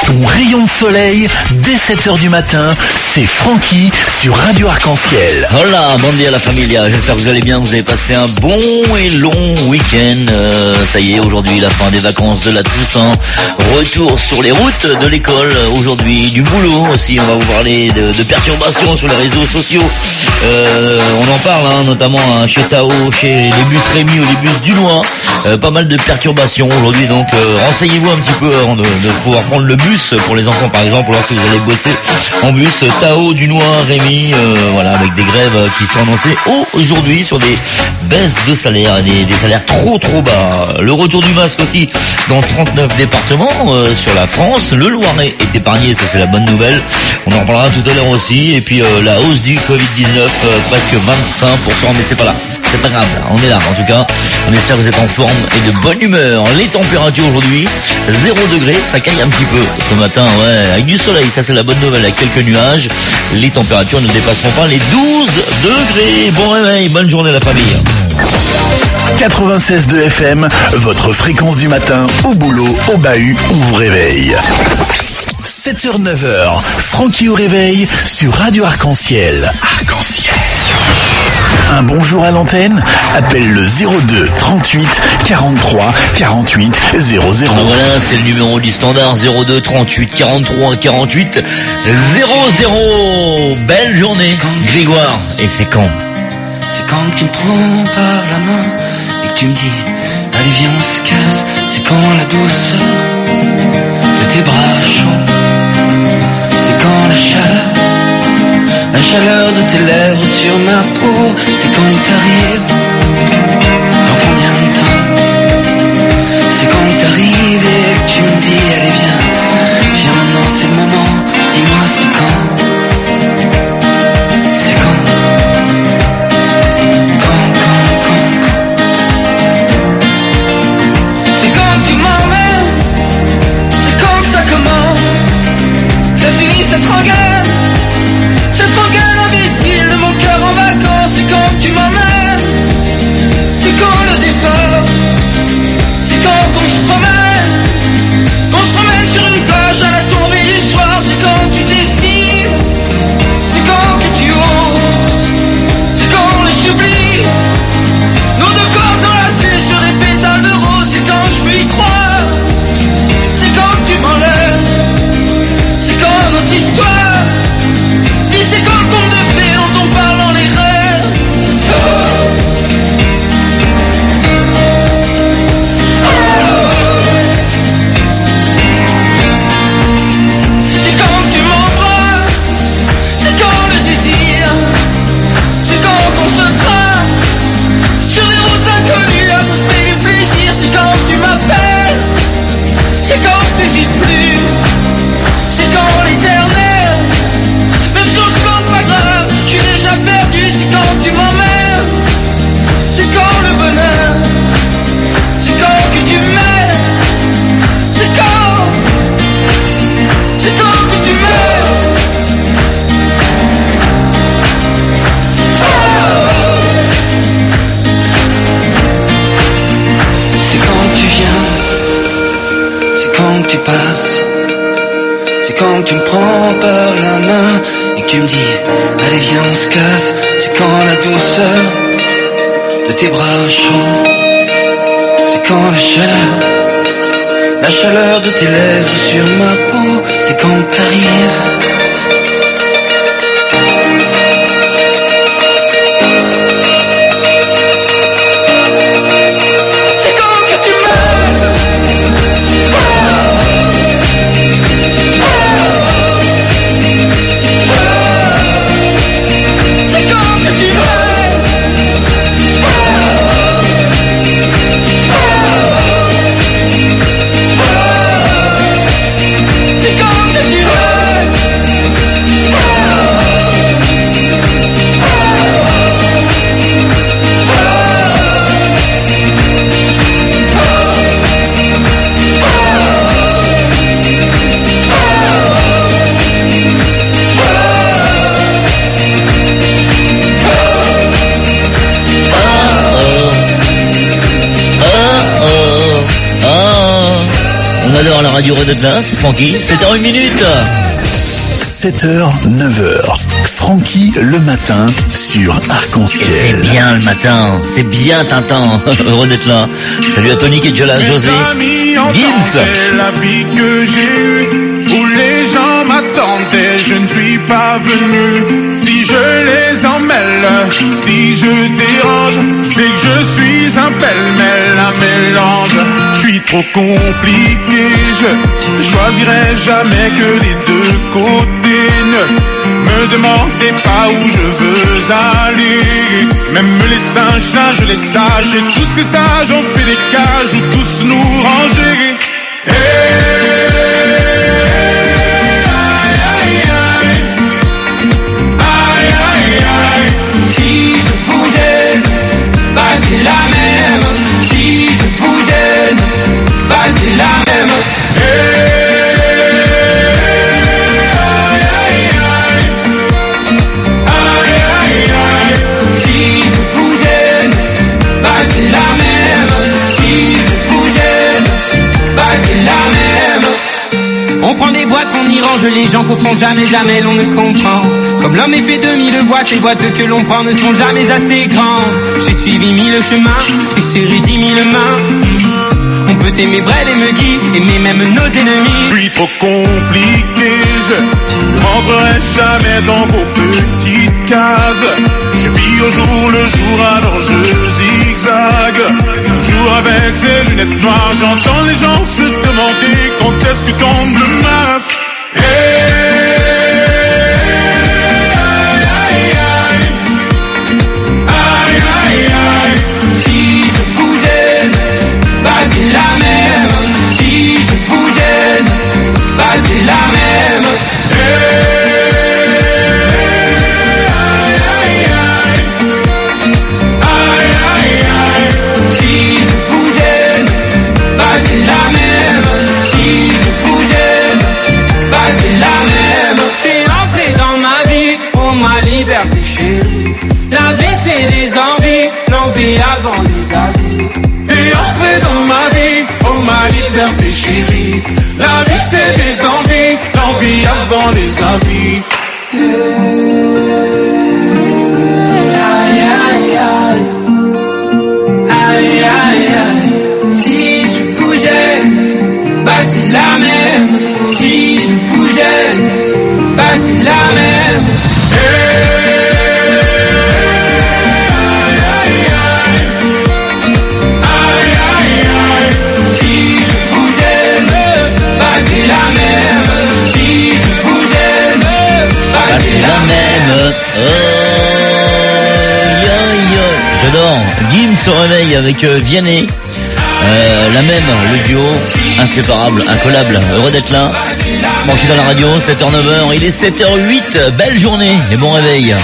Ton rayon de soleil, dès 7h du matin, c'est Francky sur Radio Arc-en-Ciel. Hola, bon dia la familia, j'espère que vous allez bien, vous avez passé un bon et long week-end. Ça y est, aujourd'hui la fin des vacances de la Toussaint. Retour sur les routes de l'école, aujourd'hui du boulot aussi, on va vous parler de perturbations sur les réseaux sociaux. On en parle notamment chez Tao, chez les bus Rémi ou les bus Dunois. Pas mal de perturbations aujourd'hui, donc renseignez-vous un petit peu avant de pouvoir prendre le bus pour les enfants par exemple, alors si vous allez bosser en bus. Tao, Dunois, Rémi, voilà, avec des grèves qui sont annoncées aujourd'hui sur des baisses de salaire, des salaires trop bas. Le retour du masque aussi dans 39 départements sur la France. Le Loiret est épargné, ça c'est la bonne nouvelle. On en reparlera tout à l'heure aussi. Et puis la hausse du Covid-19, presque 25%, mais c'est pas là, c'est pas grave, on est là en tout cas. On espère que vous êtes en forme et de bonne humeur. Les températures aujourd'hui, 0 degré, ça caille un petit peu ce matin, ouais, avec du soleil, ça c'est la bonne nouvelle, avec quelques nuages. Les températures ne dépasseront pas les 12 degrés. Bon réveil, bonne journée la famille. 96.2 FM, votre fréquence du matin, au boulot, au bahut, on vous réveille. 7h, 9h, Francky au réveil sur Radio Arc-en-Ciel. Arc-en-Ciel. Un bonjour à l'antenne, appelle le 02 38 43 48 00. Voilà, c'est le numéro du standard, 02 38 43 48 00. Belle journée, Grégoire. Et c'est quand? C'est quand tu me prends par la main et que tu me dis allez viens on se casse. C'est quand la douceur de tes bras chauds. C'est quand la chaleur de tes lèvres sur ma peau. C'est quand t'arrives, dans combien de temps? C'est quand t'arrives et que tu me dis allez viens maintenant c'est le moment. Dis-moi c'est quand? Cette rengaine imbécile de mon cœur en vacances. C'est quand tu m'emmènes. C'est quand le départ. C'est quand on se promène sur une plage à la tombée du soir. C'est quand tu décides. C'est quand que tu oses. C'est quand le j'oublie. Nos deux corps enlacés sur des pétales de rose. C'est quand je peux y croire. C'est quand tu m'enlèves. C'est quand notre histoire. Puis c'est quand le conte de fées dont on parle dans les rêves. C'est quand tu m'embrasses. C'est quand le désir. C'est quand on se trace sur des routes inconnues à me faire du plaisir. C'est quand tu m'appelles. C'est quand t'hésites plus. C'est quand l'éternel, même chose quand pas grave, je suis déjà perdu. C'est quand tu m'emmènes, c'est quand le bonheur, c'est quand que tu m'aimes, c'est quand que tu m'aimes. C'est quand tu viens, c'est quand tu passes. C'est quand tu me prends par la main et que tu me dis allez viens on se casse. C'est quand la douceur de tes bras chauds. C'est quand la chaleur de tes lèvres sur ma peau. C'est quand t'arrives. C'est quand que tu veux. On adore la radio Red Atlas, c'est Francky, 7h01. 7h, 9h. Francky le matin sur Arc-en-Ciel. C'est bien le matin, c'est bien Tintin. Heureux d'être là. Salut à Tony qui est déjà là, José. Gims. La vie que j'ai eue, où les gens m'attendaient, je ne suis pas venu. Si je les emmêle, si je dérange, c'est que je suis un pêle-mêle, un mélange. Je suis trop compliqué, je choisirai jamais que les deux côtés. Ne me demandez pas où je veux aller. Même les singes, les sages, et tous ces sages ont fait des cages où tous nous ranger. Si je vous gêne, bah c'est la même. Si je vous gêne, bah c'est la même. Si je vous gêne, bah c'est la même. Si je vous gêne, bah c'est la même. On prend des boîtes, on y range les gens comprennent jamais, jamais l'on ne comprend. Comme l'homme est fait de mille boîtes, ces boîtes que l'on prend ne sont jamais assez grandes. J'ai suivi mille chemins et serré 10 000 mains. On peut aimer Brel et Meggy, aimer même nos ennemis. Je suis trop compliqué, je ne rentrerai jamais dans vos petites cases. Je vis au jour le jour, alors je zigzague. Toujours avec ces lunettes noires, j'entends les gens se demander quand est-ce que tombe le masque. Si je vous gêne, bah c'est la même. Si je vous gêne, bah c'est la même. Si je vous gêne, bah c'est la même. Si je vous gêne, bah c'est la même. T'es entré dans ma vie pour ma liberté chérie. La vie c'est des envies, l'envie avant les avis. T'es entré dans ma vie, oh ma liberté chérie. La vie c'est des envies, l'envie avant les avis. Aïe aïe aïe, aïe aïe aïe. Si je vous gêne, bah c'est la même. Si je vous gêne, bah c'est la même. Si je vous gêne, bah c'est la même. Si je vous gêne, bah c'est la même. J'adore. Gims se réveille avec Vianney. La même, le duo, inséparable, incollable. Heureux d'être là. Francky dans la radio, 7h, 9h. Il est 7h08. Belle journée et bon réveil.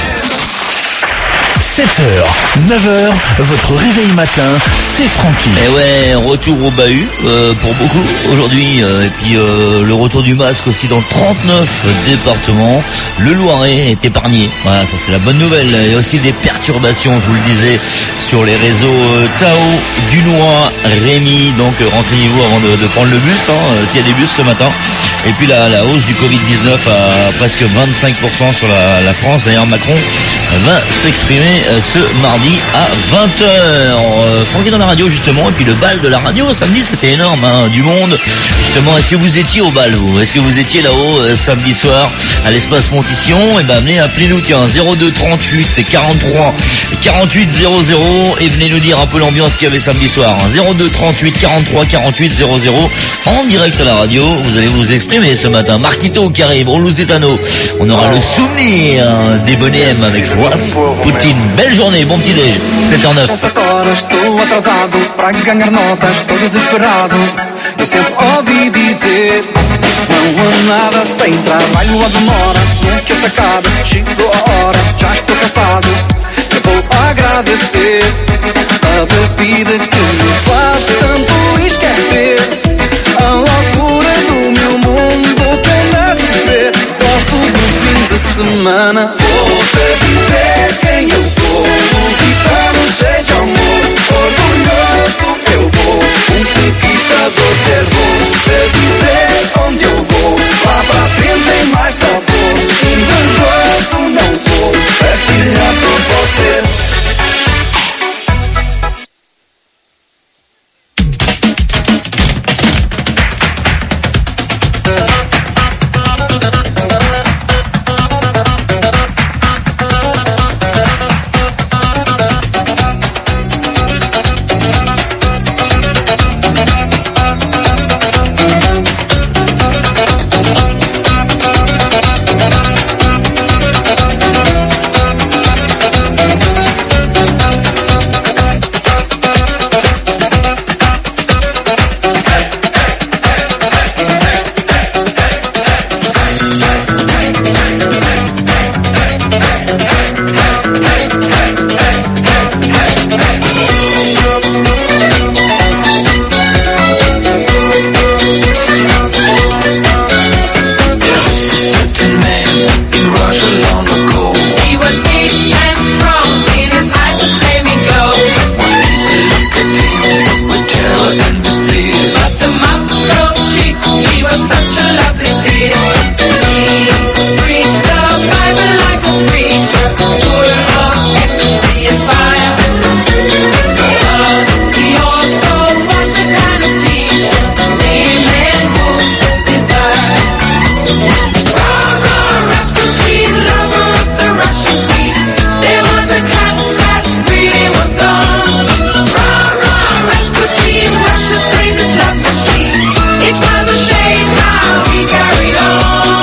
7h, 9h, votre réveil matin, c'est Francky. Et ouais, retour au bahut pour beaucoup aujourd'hui. Et puis le retour du masque aussi dans 39 départements. Le Loiret est épargné. Voilà, ça c'est la bonne nouvelle. Il y a aussi des perturbations, je vous le disais, sur les réseaux Tao, Dunois, Rémy. Donc renseignez-vous avant de prendre le bus, s'il y a des bus ce matin. Et puis la hausse du Covid-19 à presque 25% sur la France. D'ailleurs Macron va s'exprimer ce mardi à 20h. Francky dans la radio justement, et puis le bal de la radio samedi c'était énorme, du monde. Justement, est-ce que vous étiez au bal vous? Est-ce que vous étiez là-haut samedi soir à l'espace Montition? Et ben venez, appelez-nous, tiens, 02 38 43 48 00 et venez nous dire un peu l'ambiance qu'il y avait samedi soir. 02 38 43 48 00 en direct à la radio. Vous allez vous exprimer ce matin. Marquito qui arrive, on Lusitano. On aura le souvenir des bonnets M avec Ross Poutine. Belle journée, bon petit déj. 7h09. Estou atrasado para ganhar notas, estou desesperado. Eu sempre ouvi dizer, não há nada sem trabalho ou demora. Nunca se acaba, chegou a hora, já estou cansado. Eu vou agradecer a bebida que me faz tanto esquecer a loucura do meu mundo que anda a viver. Gosto do fim de semana. Vou-te dizer quem eu sou, lusitano cheio de amor, orgulhoso eu vou, conquistador ser. Vou-te was such a lovely dear. He preached the Bible like a preacher, full of ecstasy and fire. But he also was the kind of teacher the man would desire. Rasputin, lover of the Russian queen, there was a cat that really was gone. Rasputin, Russia's greatest love machine. It was a shame how he carried on.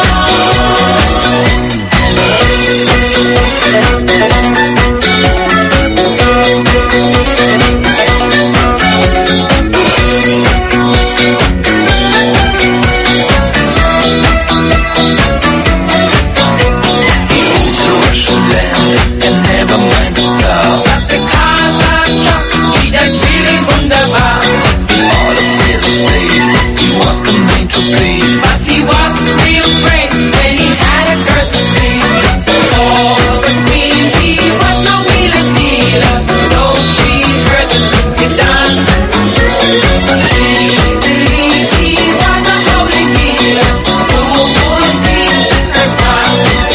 Please. But he was real great when he had a girl to please. For the queen, he was no wheeler dealer, though she heard the things he done. She believed he was a holy healer who would be her son.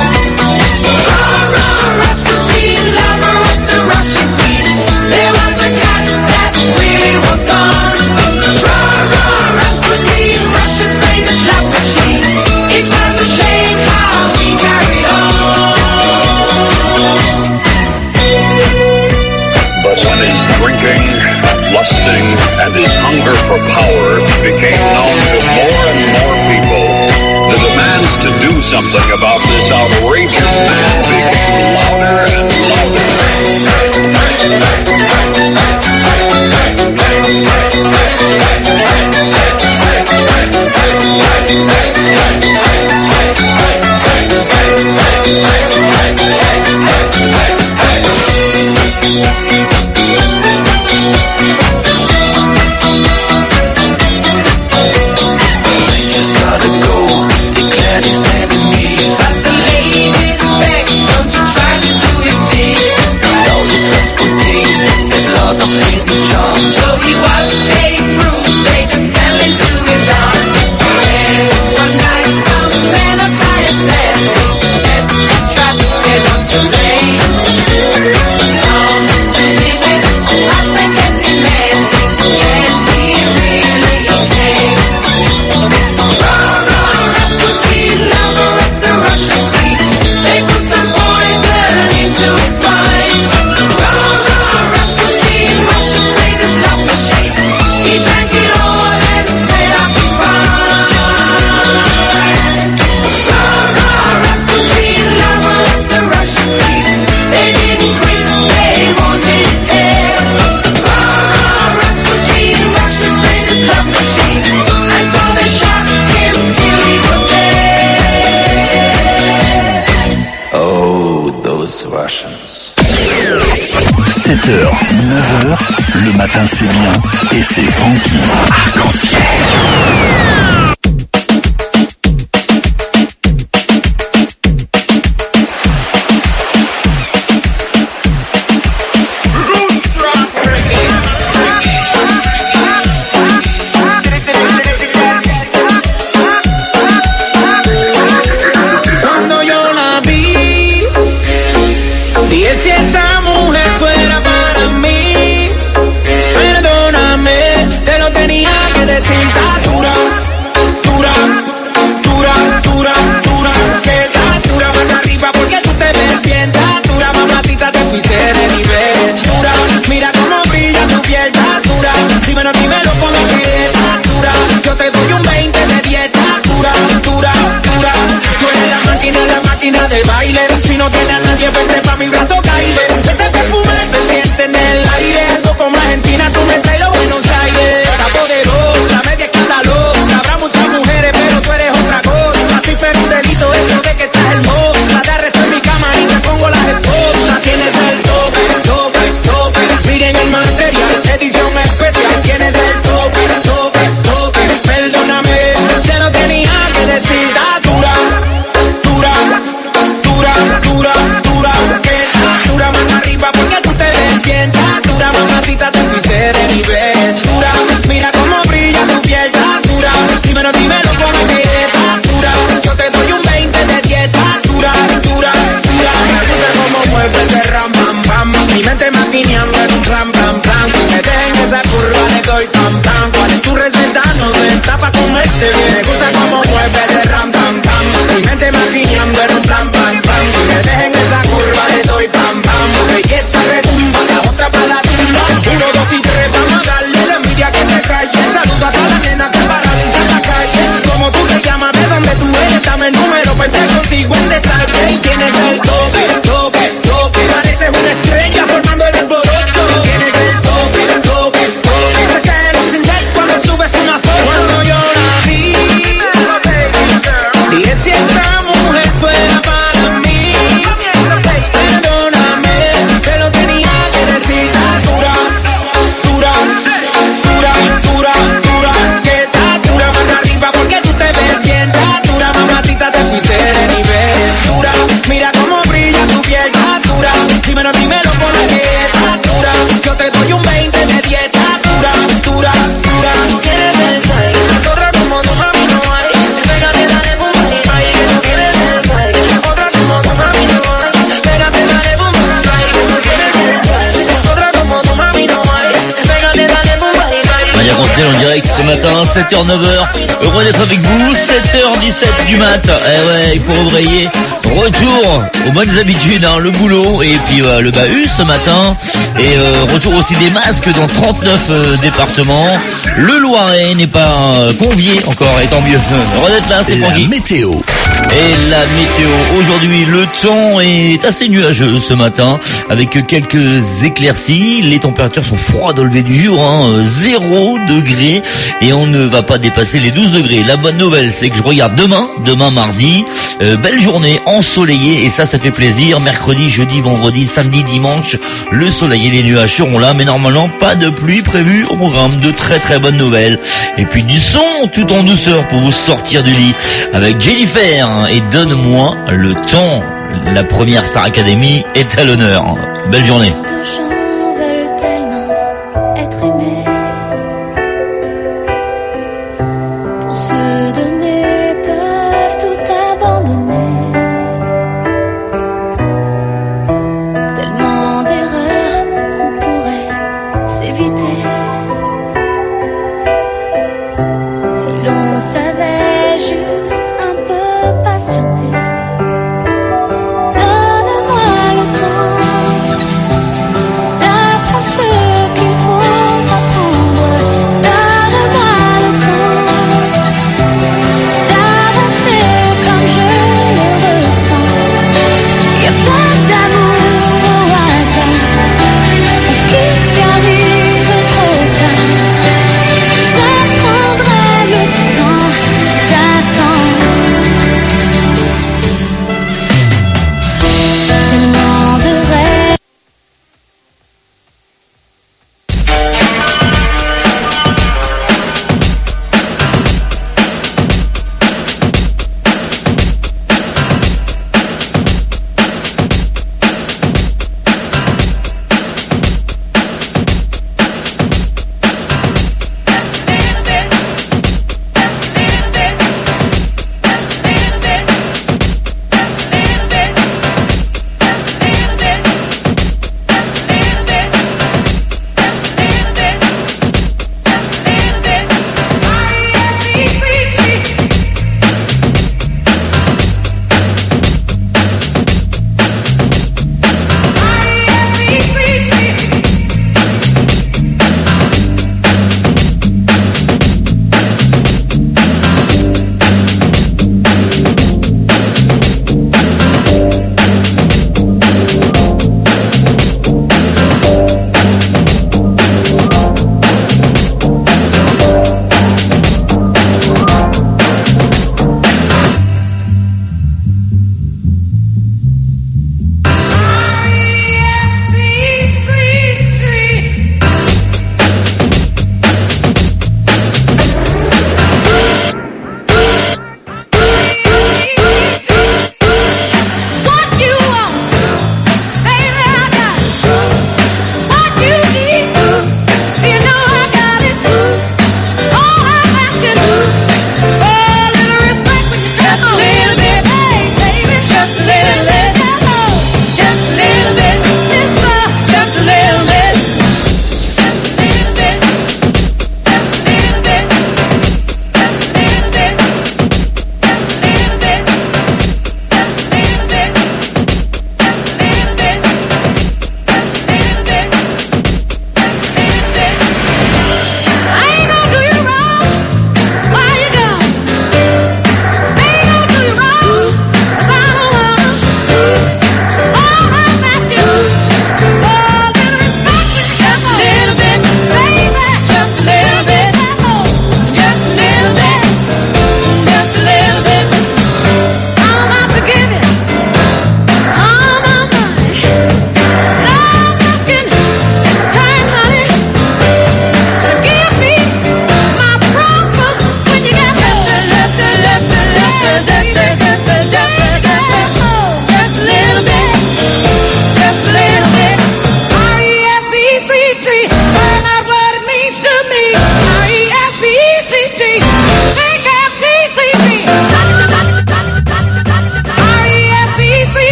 Rasputin, lover of the Russian queen, there was a cat that really was gone. Rasputin, Russia's greatest love machine. It was a shame how he carried on. But when his drinking, lusting, and his hunger for power became known to more and more people, the demands to do something about this outrageous man became louder and louder. So he was a brute, they just fell into his arms. And one night some man of higher standing set a trap and on to lay. Come to visit as they kept demanding, and he really came. Rasputin, lover of the Russian queen, they put some poison into his wine. Rasputin, Russia's greatest love machine. He drank it all and said I'll be fine. Rasputin, lover of the Russian queen, they didn't quit, they wanted his hair. Rasputin, Russia's greatest love machine, and so they shot him till he was dead. Oh, those Russians. 7h, 9h, le matin c'est bien et c'est Francky. Arc-en-ciel. Cuando yo la vi, dije si esa mujer fuera para mí, perdóname, te lo tenía que decir, está dura. 7h, 9h. Heureux d'être avec vous, 7h17 du mat. Eh ouais, il faut rebrayer. Retour aux bonnes habitudes, hein, le boulot et puis le bahut ce matin. Et retour aussi des masques dans 39 départements. Le Loiret n'est pas convié encore, et tant mieux. Heureux d'être là, c'est Francky. La météo. Et la météo, aujourd'hui le temps est assez nuageux ce matin avec quelques éclaircies. Les températures sont froides au lever du jour, 0 degré et on ne va pas dépasser les 12 degrés. La bonne nouvelle c'est que je regarde demain mardi, belle journée ensoleillée et ça fait plaisir. Mercredi, jeudi, vendredi, samedi, dimanche, le soleil et les nuages seront là mais normalement pas de pluie prévue au programme. De très très bonnes nouvelles et puis du son tout en douceur pour vous sortir du lit avec Jennifer et Donne-moi le temps. La première Star Academy est à l'honneur. Belle journée. De gens veulent tellement être aimés pour se donner, peuvent tout abandonner. Tellement d'erreurs qu'on pourrait s'éviter si l'on savait juste un peu patienter. Donne-moi le temps.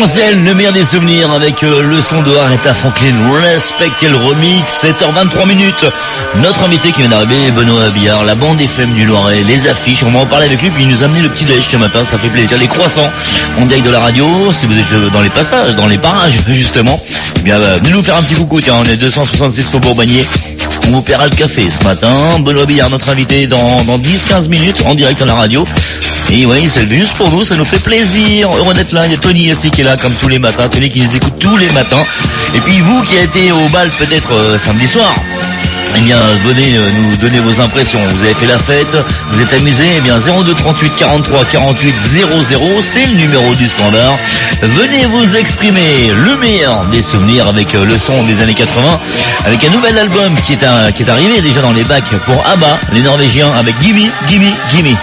Arc-en-Ciel, le meilleur des souvenirs avec le son de Aretha Franklin, Respect et le remix, 7h23 minutes. Notre invité qui vient d'arriver, Benoît Billard, la bande FM du Loiret, les affiches, on va en parler avec lui, puis il nous a amené le petit déj ce matin, ça fait plaisir. Les croissants, on direct de la radio, si vous êtes dans les passages, dans les parages justement, eh bien venez nous faire un petit coucou, tiens, on est 266 Faubourg Bagné. On vous paiera le café ce matin. Benoît Billard, notre invité dans 10-15 minutes en direct à la radio. Et oui, c'est juste pour nous, ça nous fait plaisir. Heureux d'être là. Il y a Tony aussi qui est là comme tous les matins. Tony qui nous écoute tous les matins. Et puis vous qui avez été au bal peut-être samedi soir, eh bien venez nous donner vos impressions. Vous avez fait la fête, vous êtes amusé, eh bien 02 38 43 48 00, c'est le numéro du standard. Venez vous exprimer le meilleur des souvenirs avec le son des années 80, avec un nouvel album qui est arrivé déjà dans les bacs pour ABBA, les Norvégiens, avec Gimme, Gimme, Gimme.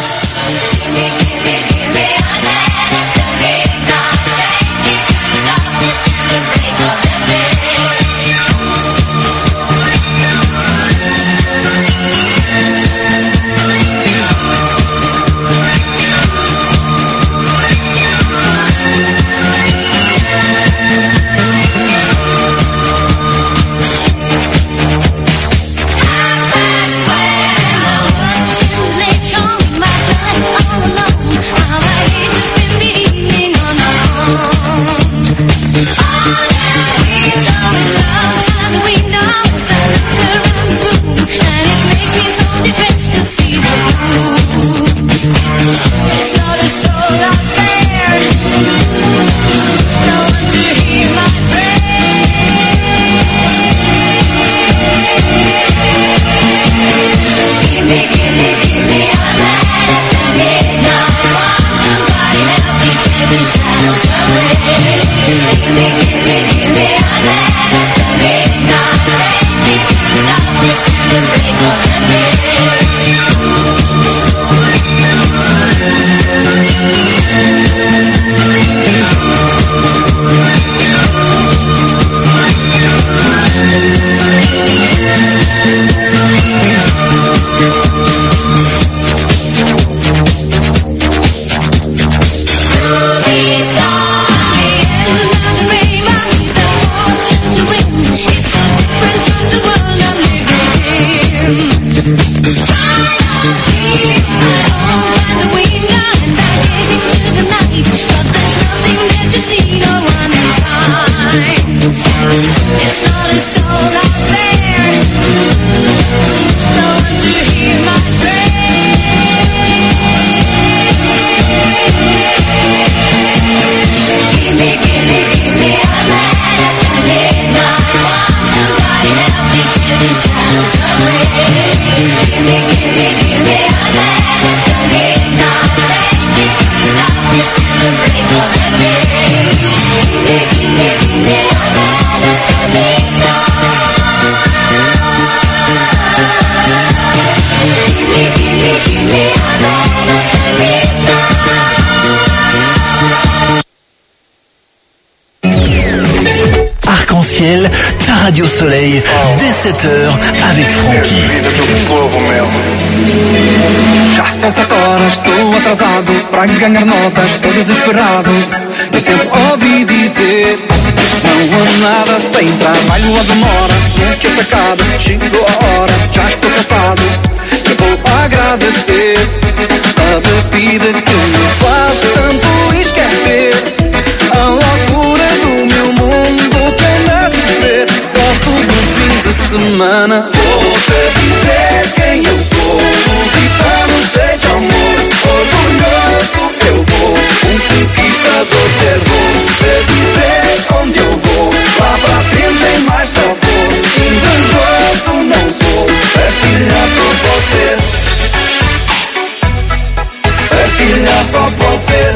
Arc-en-Ciel, ta radio soleil, dès 7h avec Francky. Já são 7 horas, estou atrasado para ganhar notas, estou desesperado. Eu sempre ouvi dizer, não há nada sem trabalho ou demora. Não que se acabe, chegou a hora, já estou cansado. Eu vou agradecer a bebida que me faz tanto esquecer a loucura do meu mundo que anda a viver. Gosto do fim de semana. Vou-te dizer quem eu sou, lusitano cheio de amor, orgulhoso eu vou, conquistador ser. Vou-te dizer onde eu vou, lá pra frente tem mais sabor. Invejoso não sou, partilhar só pode ser. Partilhar só pode ser.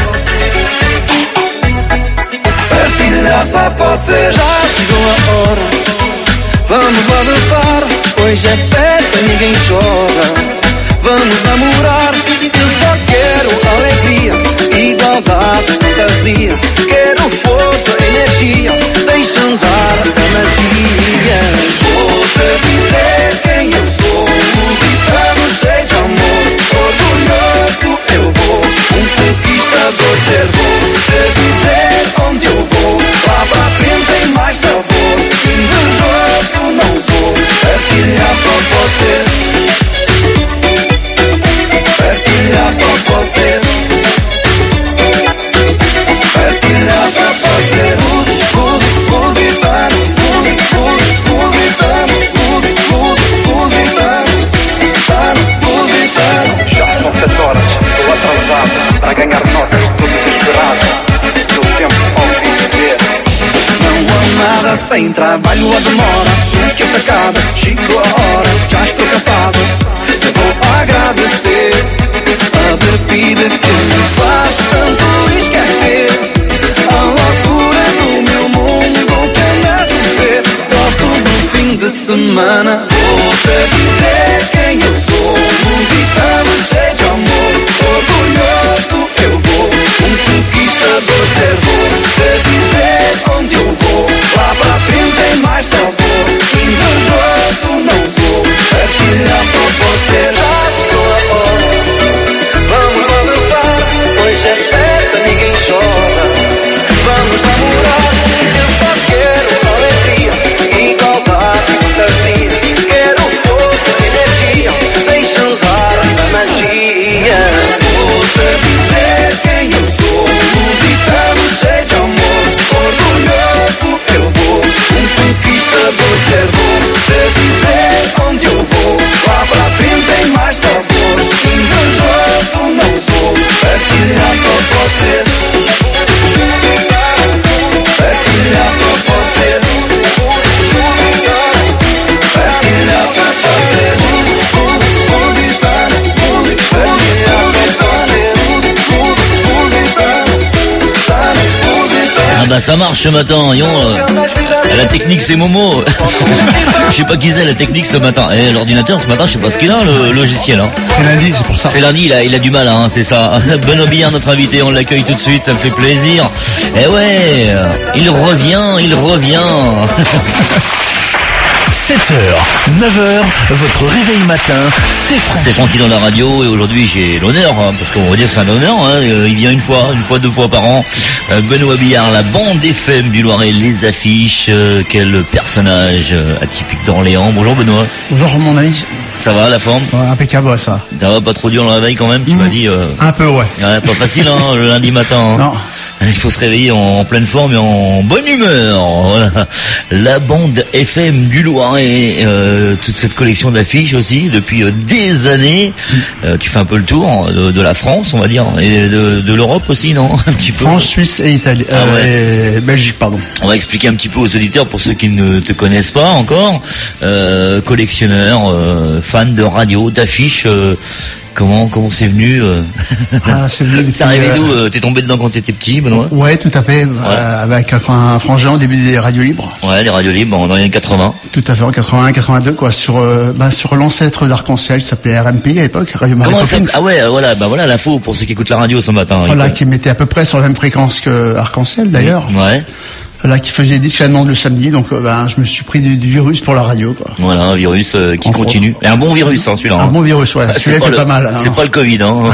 Partilhar só pode ser. Já chegou a hora, vamos lá dançar. Hoje é festa, ninguém chora. Vamos namorar, eu só quero alegria, igualdade, fantasia. Quero força, energia, deixa andar a magia. Vou-te dizer quem eu sou, lusitano cheio de amor, orgulhoso eu vou, conquistador ser. Vou-te dizer onde eu vou, sem trabalho ou demora. O que se acaba, chegou a hora. Já estou cansado, eu vou agradecer a bebida que me faz tanto esquecer a loucura do meu mundo que me viver. Gosto do fim de semana. Vou-te dizer quem eu sou, lusitano cheio de amor, orgulhoso eu vou, conquistador ser. Vou-te dizer onde eu vou, lá pra frente tem mais sabor. Invejoso não sou, partilhar só pode ser. Vamos balançar, hoje é festa, ninguém chora. Vamos namorar, eu só quero alegria, igualdade, fantasia. Quero força, energia, deixa usar a magia. Vou-te dizer quem eu sou, lusitano cheio de amor, orgulhoso eu vou, conquistador ser. Vou-te dizer onde eu vou, lá pra frente tem mais sabor. Invejoso não sou, partilhar só pode ser. Partilhar só pode ser. Partilhar só pode ser. Lusitano, partilhar só pode ser. Ah bah ça marche ce matin, la technique c'est Momo. Je sais pas qui c'est la technique ce matin. Et l'ordinateur ce matin, je sais pas ce qu'il a, le logiciel. Hein. C'est lundi, c'est pour ça. C'est lundi, il a du mal, hein, c'est ça. Benoît Billard, notre invité, on l'accueille tout de suite, ça me fait plaisir. Et ouais, il revient. 7h, 9h, votre réveil matin, c'est Francky. C'est Francky dans la radio et aujourd'hui j'ai l'honneur, hein, parce qu'on va dire que c'est un honneur, hein, il vient une fois, deux fois par an. Benoît Billard, la bande FM du Loiret, les affiches, quel personnage atypique d'Orléans. Bonjour Benoît. Bonjour mon ami. Ça va la forme? Ouais, impeccable, ouais, ça. Ça va pas trop dur le réveil quand même, tu m'as dit Un peu, ouais. Ouais, pas facile hein, le lundi matin. Hein. Non. Il faut se réveiller en pleine forme et en bonne humeur. Voilà. La bande FM du Loiret, toute cette collection d'affiches aussi depuis des années. Tu fais un peu le tour de la France, on va dire, et de l'Europe aussi, non? Un petit peu. France, Suisse et Italie. Et Belgique, pardon. On va expliquer un petit peu aux auditeurs pour ceux qui ne te connaissent pas encore. Collectionneur, fan de radio, d'affiches. Comment c'est venu C'est venu. C'est arrivé d'où T'es tombé dedans quand t'étais petit, Benoît? Ouais, tout à fait. Avec un frangin au début des radios libres. Ouais, les radios libres dans les années 80. Tout à fait, en 81, 82, quoi. Sur l'ancêtre d'Arc-en-Ciel qui s'appelait RMP à l'époque, Radio Marie Poppins. Ah ouais, voilà l'info pour ceux qui écoutent la radio ce matin. Voilà, qui mettait à peu près sur la même fréquence que Arc-en-Ciel d'ailleurs. Ouais. Là, qui faisait des disques à demande le samedi, donc je me suis pris du virus pour la radio, quoi. Voilà, un virus qui continue. Et un bon virus, hein, celui-là. Un bon virus, ouais. Celui-là fait pas mal. Hein. C'est pas le Covid, hein.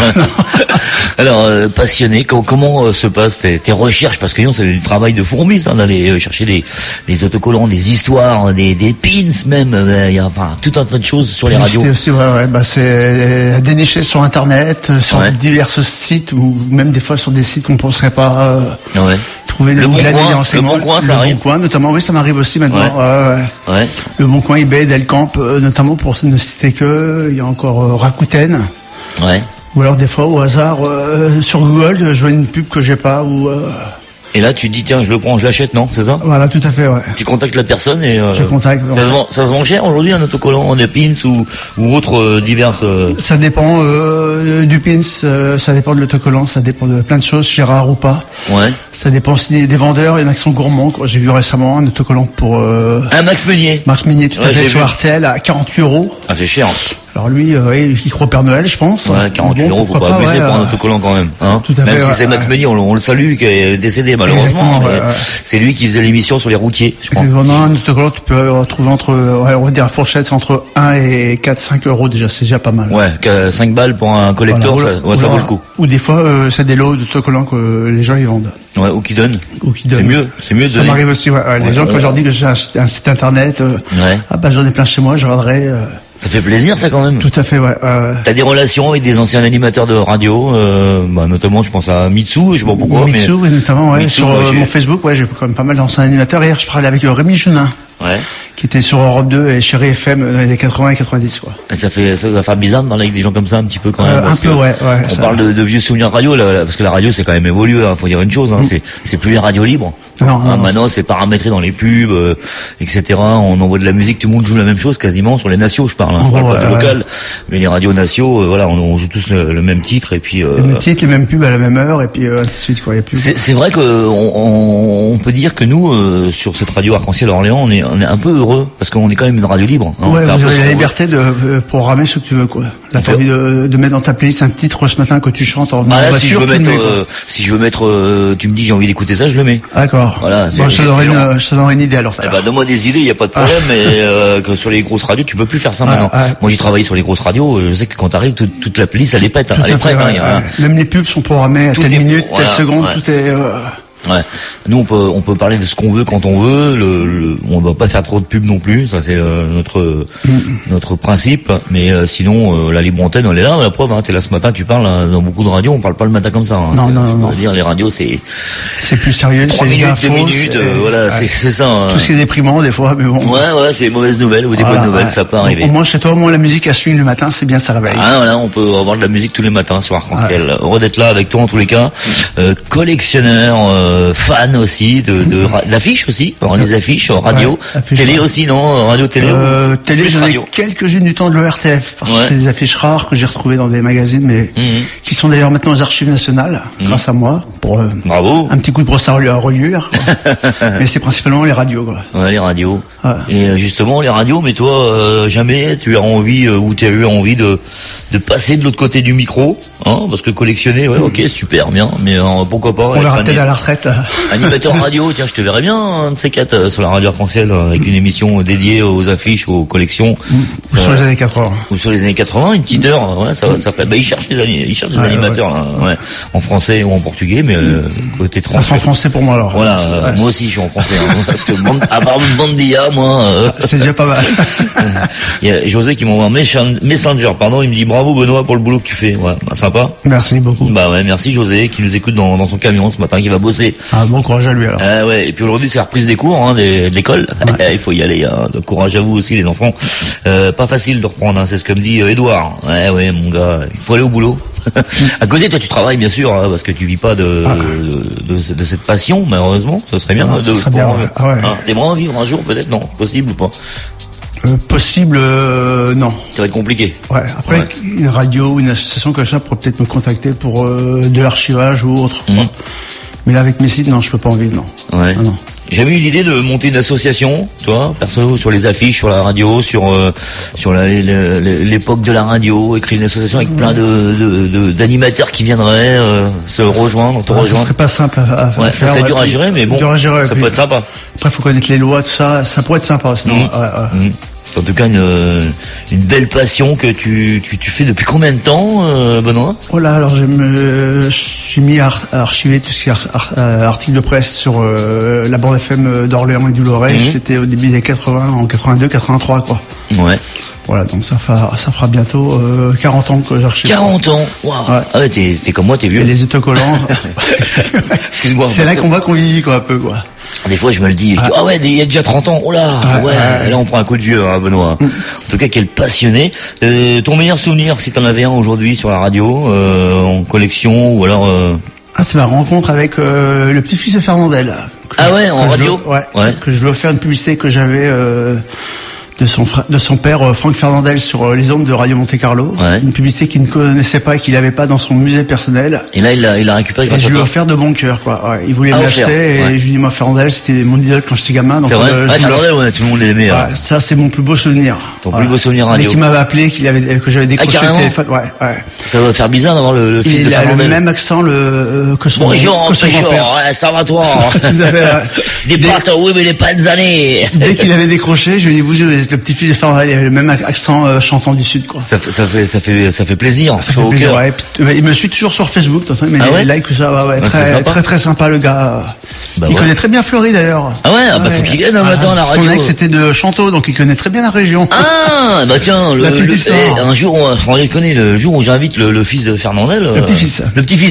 Alors, passionné, comment se passent tes recherches? Parce que c'est du travail de fourmi, ça, d'aller chercher les autocollants, des histoires, des pins même. Il y a tout un tas de choses sur les radios. C'est aussi vrai, ouais. C'est dénicher sur Internet, sur divers sites, ou même des fois sur des sites qu'on penserait pas trouver des renseignements. Le Bon Coin, ça arrive. Le Bon Coin, notamment, oui, ça m'arrive aussi maintenant. Ouais. Le Bon Coin, eBay, Delcamp, notamment pour ne citer que, il y a encore Rakuten. Ouais. Ou alors des fois au hasard sur Google, je vois une pub que j'ai pas ou. Et là, tu te dis tiens, je le prends, je l'achète, non? C'est ça? Voilà, tout à fait, ouais. Tu contactes la personne et je contacte. Ça se vend cher aujourd'hui un autocollant, des pins ou autres diverses. Ça dépend du pins, ça dépend de l'autocollant, ça dépend de plein de choses, chez rare ou pas. Ouais. Ça dépend aussi des vendeurs, il y en a qui sont gourmands. Quoi. J'ai vu récemment un autocollant pour. Un Max Meunier. Max Meunier, tout à fait, sur RTL à 48 €. Ah, c'est cher. Alors lui, il croit Père Noël, je pense. Ouais, 48 €, faut pas abuser pour un autocollant quand même. Hein, tout à même fait, si c'est Max Meunier, on le salue, qui est décédé malheureusement. C'est lui qui faisait l'émission sur les routiers, je crois. Exactement, un autocollant, tu peux retrouver entre, on va dire la fourchette, c'est entre 1 et 4-5 € déjà, c'est déjà pas mal. Ouais, 5 balles pour un collector, ça vaut le coup. Ou des fois, c'est des lots d'autocollants que les gens ils vendent. Ouais, ou qui donnent. C'est mieux de Ça m'arrive aussi, les gens, quand je leur dis que j'ai un site internet, j'en ai plein chez moi, je regarderai. Ça fait plaisir, ça, quand même. Tout à fait, ouais. T'as des relations avec des anciens animateurs de radio, notamment, je pense à Mitsou, je sais pas pourquoi. Mitsou, notamment, ouais. Sur mon Facebook, ouais, j'ai quand même pas mal d'anciens animateurs. Hier, je parlais avec Rémi Junin. Ouais. Qui était sur Europe 2 et Chérie FM dans les années 80 et 90, quoi. Et ça va faire bizarre de parler avec des gens comme ça, un petit peu, quand même. Un peu, ouais. On parle de vieux souvenirs radio, là, parce que la radio, c'est quand même évolué, hein, faut dire une chose, hein, c'est plus les radios libres. Non, maintenant, c'est paramétré dans les pubs, etc. On envoie de la musique, tout le monde joue la même chose quasiment sur les nations, je parle. Je parle pas du local, mais les radios nationaux, voilà, on joue tous le même titre et puis. Les mêmes titres, les mêmes pubs à la même heure et puis ainsi de suite, quoi. C'est vrai que on peut dire que nous, sur cette radio Arc-en-Ciel Orléans, on est un peu heureux parce qu'on est quand même une radio libre. Vous avez la liberté de programmer ce que tu veux, quoi. Là, t'as envie de mettre dans ta playlist un titre ce matin que tu chantes en venant en voiture. Si je veux mettre, tu me dis j'ai envie d'écouter ça, je le mets. D'accord. Voilà. Bon, je te donnerai une idée alors. Donne-moi des idées, il y a pas de problème, mais que sur les grosses radios, tu peux plus faire ça maintenant. Moi, j'ai travaillé sur les grosses radios, je sais que quand t'arrives, toute la playlist, elle est prête. Même les pubs sont programmées à telle minute, telle seconde, tout est. Ouais. Nous on peut parler de ce qu'on veut quand on veut. On doit pas faire trop de pubs non plus. Ça c'est notre principe. Mais sinon la libre antenne, elle est là. La preuve, t'es là ce matin, tu parles dans beaucoup de radios. On parle pas le matin comme ça. Non. Dire les radios, c'est plus sérieux. 3 minutes, 2 minutes. Voilà, c'est ça. Tout ce qui est déprimant des fois, mais bon. Ouais, c'est des mauvaises nouvelles ou des bonnes nouvelles, ça peut arriver. Au moins chez toi, la musique à swing le matin, c'est bien, ça réveille. Voilà, on peut avoir de la musique tous les matins sur Arc-en-Ciel. Heureux d'être là avec toi en tous les cas. Collectionneur. Fan aussi d'affiches aussi, les affiches radio, télé aussi, non, radio télé. Télé, j'en ai quelques-unes du temps de l'ORTF. C'est des affiches rares que j'ai retrouvées dans des magazines, mais qui sont d'ailleurs maintenant aux Archives nationales, grâce à moi, pour bravo. Un petit coup de brosse à relire. Mais c'est principalement les radios, quoi. Ouais, les radios. Et justement, les radios, mais toi, jamais tu as envie ou tu as eu envie de passer de l'autre côté du micro, parce que collectionner, ok, super, bien, mais pourquoi pas. On verra peut-être à la retraite. Animateur radio, tiens, je te verrais bien, un de ces quatre, sur la radio Arc-en-Ciel, avec une émission dédiée aux affiches, aux collections. Ou sur les années 80. Ou sur les années 80, une petite heure, ça fait, ils cherchent des animateurs, là, en français ou en portugais, mais, côté ça sera en français pour moi, alors. Voilà, moi aussi, je suis en français, parce que, à part Bandia, moi, c'est déjà pas mal. Il y a José qui m'envoie un Messenger, il me dit bravo Benoît pour le boulot que tu fais. Ouais, sympa. Merci beaucoup. Merci José qui nous écoute dans son camion ce matin, qui va bosser. Bon courage à lui alors. Et puis aujourd'hui c'est la reprise des cours de l'école. Il faut y aller. Donc courage à vous aussi les enfants. Pas facile de reprendre, c'est ce que me dit Edouard. Ouais mon gars, il faut aller au boulot. À côté toi tu travailles bien sûr, parce que tu vis pas de cette passion malheureusement. Ça serait bien. Ça serait bien. T'aimerais en vivre un jour peut-être, non, possible ou pas? Possible, non. Ça va être compliqué. Après, une radio ou une association comme ça pourrait peut-être me contacter pour de l'archivage ou autre. Mais là, avec mes sites, non, je peux pas en vivre, non. Non. J'avais eu l'idée de monter une association, toi, perso, sur les affiches, sur la radio, sur l'époque de la radio, écrire une association avec plein d'animateurs qui viendraient se rejoindre, te rejoindre. Ça serait pas simple à faire. Ça serait dur à gérer, mais bon, ça peut être sympa. Après, faut connaître les lois, tout ça. Ça pourrait être sympa, sinon. En tout cas, une belle passion que tu fais depuis combien de temps, Benoît? Alors je suis mis à archiver tout ce qui est articles de presse sur la bande FM d'Orléans et du Loiret. C'était au début des 80, en 82, 83, quoi. Ouais. Voilà, donc ça fera bientôt 40 ans que j'archive. 40 ans. Wow. Ouais. T'es comme moi, t'es vieux. Et les autocollants. Excuse-moi. C'est là qu'on voit qu'on vieillit, quoi, un peu, quoi. Des fois, je me le dis, il y a déjà 30 ans, là, on prend un coup de vieux, Benoît. En tout cas, quel passionné. Ton meilleur souvenir, si t'en avais un aujourd'hui sur la radio, en collection, ou alors... c'est ma rencontre avec le petit-fils de Fernandel. En radio? Que je lui ai offert une publicité que j'avais... de son père Franck Fernandel sur les ondes de Radio Monte Carlo, une publicité qu'il ne connaissait pas et qu'il n'avait pas dans son musée personnel. Et là il a récupéré. Et je lui ai offert de bon cœur, quoi. Il voulait me l'acheter et je lui ai dit, moi Fernandel, c'était mon idole quand j'étais gamin. Donc c'est vrai. Fernandel, tout le monde l'aimait. Ça c'est mon plus beau souvenir. Ton plus beau souvenir radio. Dès qu'il m'avait appelé, que j'avais décroché le téléphone. Ça va faire bizarre d'avoir le fils de Fernandel. Il a le même accent que son Bonjour, père. Ça va toi. Tout à fait. Des pâtes, oui, mais les panzanés. Dès qu'il avait décroché, je lui ai dit, vous êtes le petit-fils de Fernandel, il avait le même accent chantant du Sud, quoi. Ça fait plaisir. Ça fait plaisir, il me suit toujours sur Facebook, mais les likes, tout ça, très sympa, le gars. Il connaît très bien Fleury, d'ailleurs. Faut qu'il vienne un matin à la radio. Son ex était de Chanteau, donc il connaît très bien la région. Tiens, un jour, on connaît le jour où j'invite le fils de Fernandel. Le petit-fils. Le petit-fils,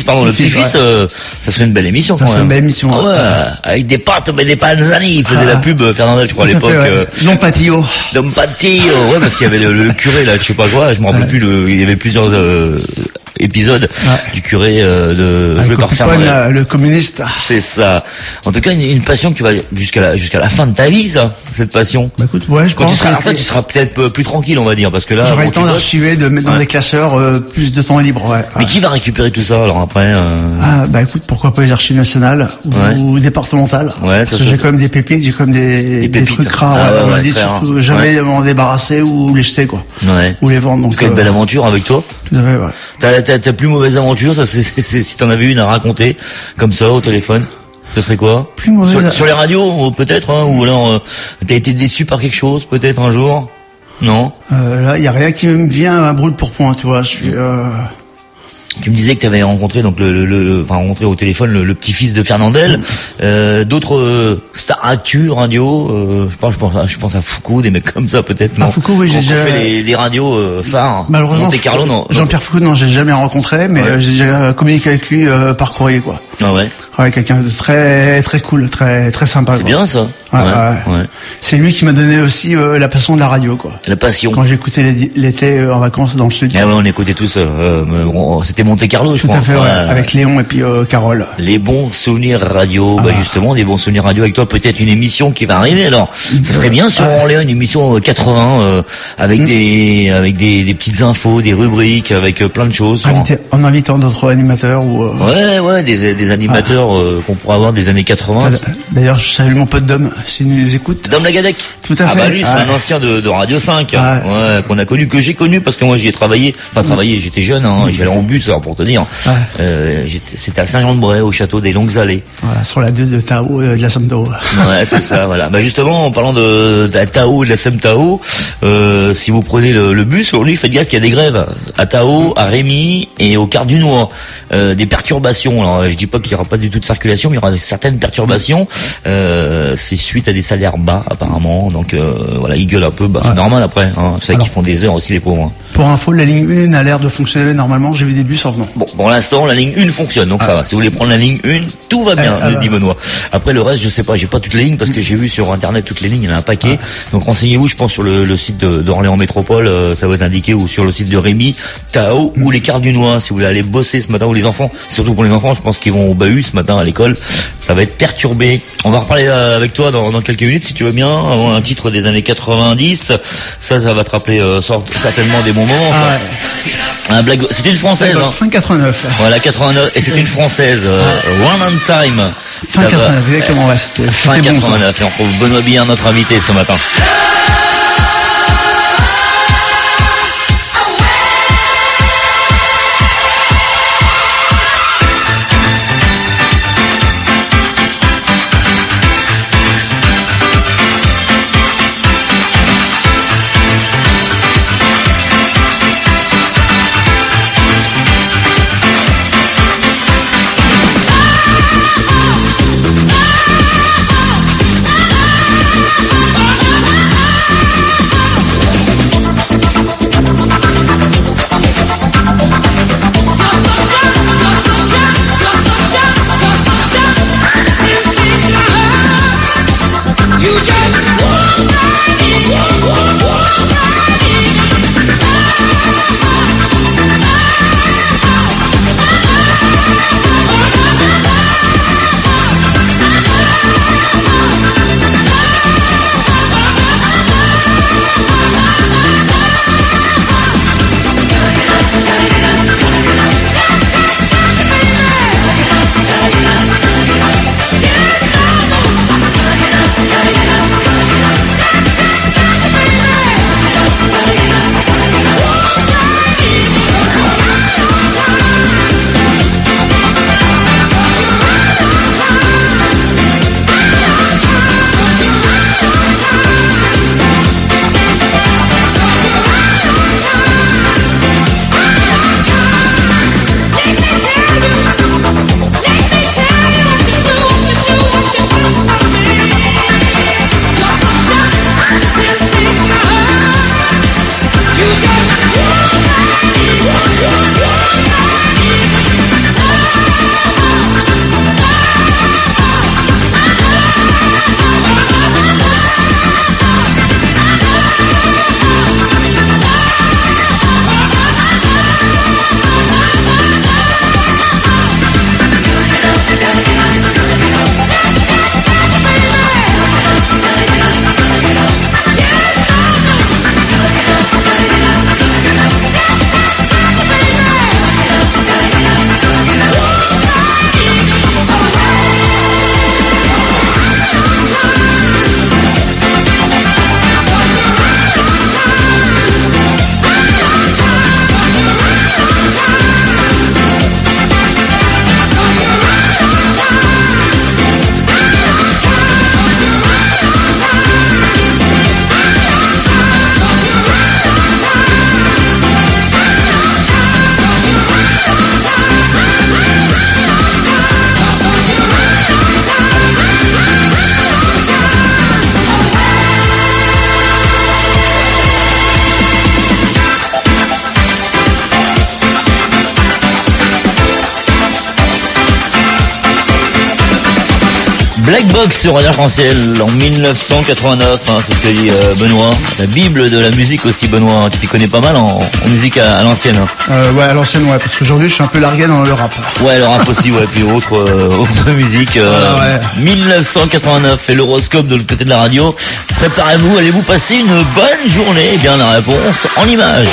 ça serait une belle émission, quand même. Ça serait une belle émission. Avec des pâtes, mais des panzani. Il faisait la pub, Fernandel, je crois, à l'époque. Lompatio. Parce qu'il y avait le curé, là, je sais pas quoi, je me rappelle plus, il y avait plusieurs épisode du curé de joué par Fernandel. Le communiste. C'est ça. En tout cas, une passion que tu vas jusqu'à la fin de ta vie, ça, cette passion. Bah écoute, ouais, je Quand pense tu seras peut-être plus tranquille, on va dire, parce que là, j'aurai bon, le temps d'archiver, de mettre dans des classeurs, plus de temps libre, ouais. Mais qui va récupérer tout ça, alors après Ah, bah écoute, pourquoi pas les archives nationales ou départementales. Ouais, parce que j'ai quand même des pépites, j'ai quand même des trucs rares, on dit surtout jamais m'en débarrasser ou les jeter, quoi. Ouais. Ou les vendre, donc. En tout cas, une belle aventure avec toi. Tout à fait, ouais. Ta plus mauvaise aventure, ça c'est si t'en avais une à raconter, comme ça, au téléphone. Ce serait quoi? Plus mauvaise. Sur les radios, peut-être, hein, ou alors, t'as été déçu par quelque chose, peut-être, un jour? Non? Là, y a rien qui me vient à brûle pour point, tu vois, je suis, Tu me disais que tu avais rencontré donc rencontré au téléphone le petit-fils de Fernandel, d'autres stars actu radio, je pense à Foucault, des mecs comme ça peut-être. Non, Foucault, oui, j'ai déjà fait les radios phares. Malheureusement, Monte Carlo, non. Jean-Pierre Foucault, non, j'ai jamais rencontré, mais j'ai déjà communiqué avec lui par courrier, quoi. Ah ouais. Ouais, quelqu'un de très très cool, très très sympa. C'est bien ça. Ouais. C'est lui qui m'a donné aussi la passion de la radio, quoi. La passion. Quand j'écoutais l'été en vacances dans le sud. Ah ouais, on écoutait tous. C'était Monte Carlo, je crois. Tout à fait, ouais. Avec Léon et puis Carole. Les bons souvenirs radio. Bah justement, des bons souvenirs radio avec toi. Peut-être une émission qui va arriver. Alors, ce serait bien sur Orléans, une émission 80 avec des petites infos, des rubriques, avec plein de choses. En invitant d'autres animateurs ou. Ouais, des animateurs qu'on pourrait avoir des années 80. D'ailleurs, je salue mon pote Dom, s'il nous écoute. Dom Lagadec. Tout à fait. Ah bah lui, c'est un ancien de Radio 5, qu'on a connu, que j'ai connu parce que moi j'y ai travaillé. J'étais jeune, j'allais en bus, alors pour te dire. C'était à Saint-Jean-de-Bray, au château des Longues Allées. Voilà, sur la 2 de Tao et de la Somme Tao. Ouais, c'est ça, voilà. Bah justement, en parlant de la Tao et de la Somme Tao, si vous prenez le bus, aujourd'hui, faites gaffe qu'il y a des grèves à Tao, à Rémy et au Quart du Noir. Des perturbations. Alors, je dis pas qu'il y aura pas du tout de circulation, mais il y aura certaines perturbations. C'est suite à des salaires bas, apparemment. Donc, voilà, ils gueulent un peu. Bah, c'est normal après. C'est vrai qu'ils font des heures aussi, les pauvres. Pour info, la ligne 1 a l'air de fonctionner normalement. J'ai vu des bus en venant. Bon, pour l'instant, la ligne 1 fonctionne, donc ça va. Si vous voulez prendre la ligne 1, tout va bien, me dit Benoît. Après, le reste, je sais pas, j'ai pas toutes les lignes parce que j'ai vu sur Internet toutes les lignes, il y en a un paquet. Donc, renseignez-vous, je pense, sur le site d'Orléans Métropole, ça va être indiqué, ou sur le site de Rémy, Tao, ou les Quarts du Noir, si vous voulez aller bosser ce matin, ou les enfants, surtout pour les enfants, je pense qu'ils vont au bahut ce matin à l'école. Ça va être perturbé. On va reparler avec toi dans quelques minutes, si tu veux bien, avant un titre des années 90. Ça va te rappeler certainement des bons moments. Un blague, c'est une française. Fin 89. Voilà, 89, et c'est une française. One on Time. Fin 89, exactement. Fin 89, et on trouve Benoît Billard, notre invité ce matin. Black Box sur Radio Arc-en-Ciel en 1989, hein, c'est ce que dit Benoît. La bible de la musique aussi, Benoît. Tu t'y connais pas mal en musique à l'ancienne. Hein. Ouais, à l'ancienne, ouais, parce qu'aujourd'hui je suis un peu largué dans le rap. Ouais, le rap aussi, ouais, puis autre musique. Ouais. 1989 et l'horoscope de l'autre côté de la radio. Préparez-vous, allez-vous passer une bonne journée? Eh bien, la réponse en image.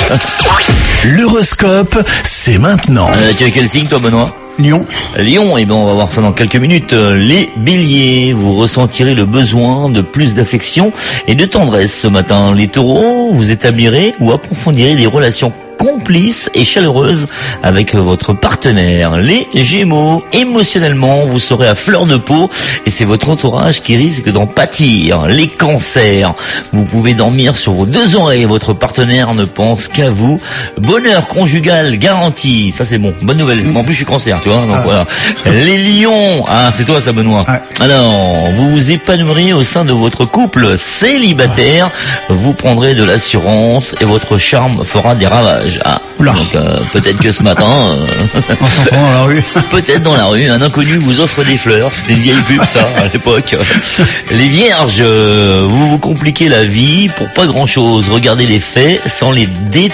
L'horoscope, c'est maintenant. Tu as quel signe, toi, Benoît? Lyon. Lyon, et bien on va voir ça dans quelques minutes. Les béliers, vous ressentirez le besoin de plus d'affection et de tendresse ce matin. Les taureaux, vous établirez ou approfondirez des relations complice et chaleureuse avec votre partenaire. Les Gémeaux, émotionnellement, vous serez à fleur de peau et c'est votre entourage qui risque d'en pâtir. Les Cancers, vous pouvez dormir sur vos deux oreilles, votre partenaire ne pense qu'à vous. Bonheur conjugal garanti, ça c'est bon, bonne nouvelle. En plus je suis Cancer, tu vois, donc voilà. Les Lions, c'est toi ça, Benoît. Ouais. Alors, vous vous épanouirez au sein de votre couple célibataire, vous prendrez de l'assurance et votre charme fera des ravages. Donc peut-être que ce matin, dans la rue. Peut-être dans la rue, un inconnu vous offre des fleurs. C'était une vieille pub ça à l'époque. Les Vierges, vous vous compliquez la vie pour pas grand-chose. Regardez les faits sans les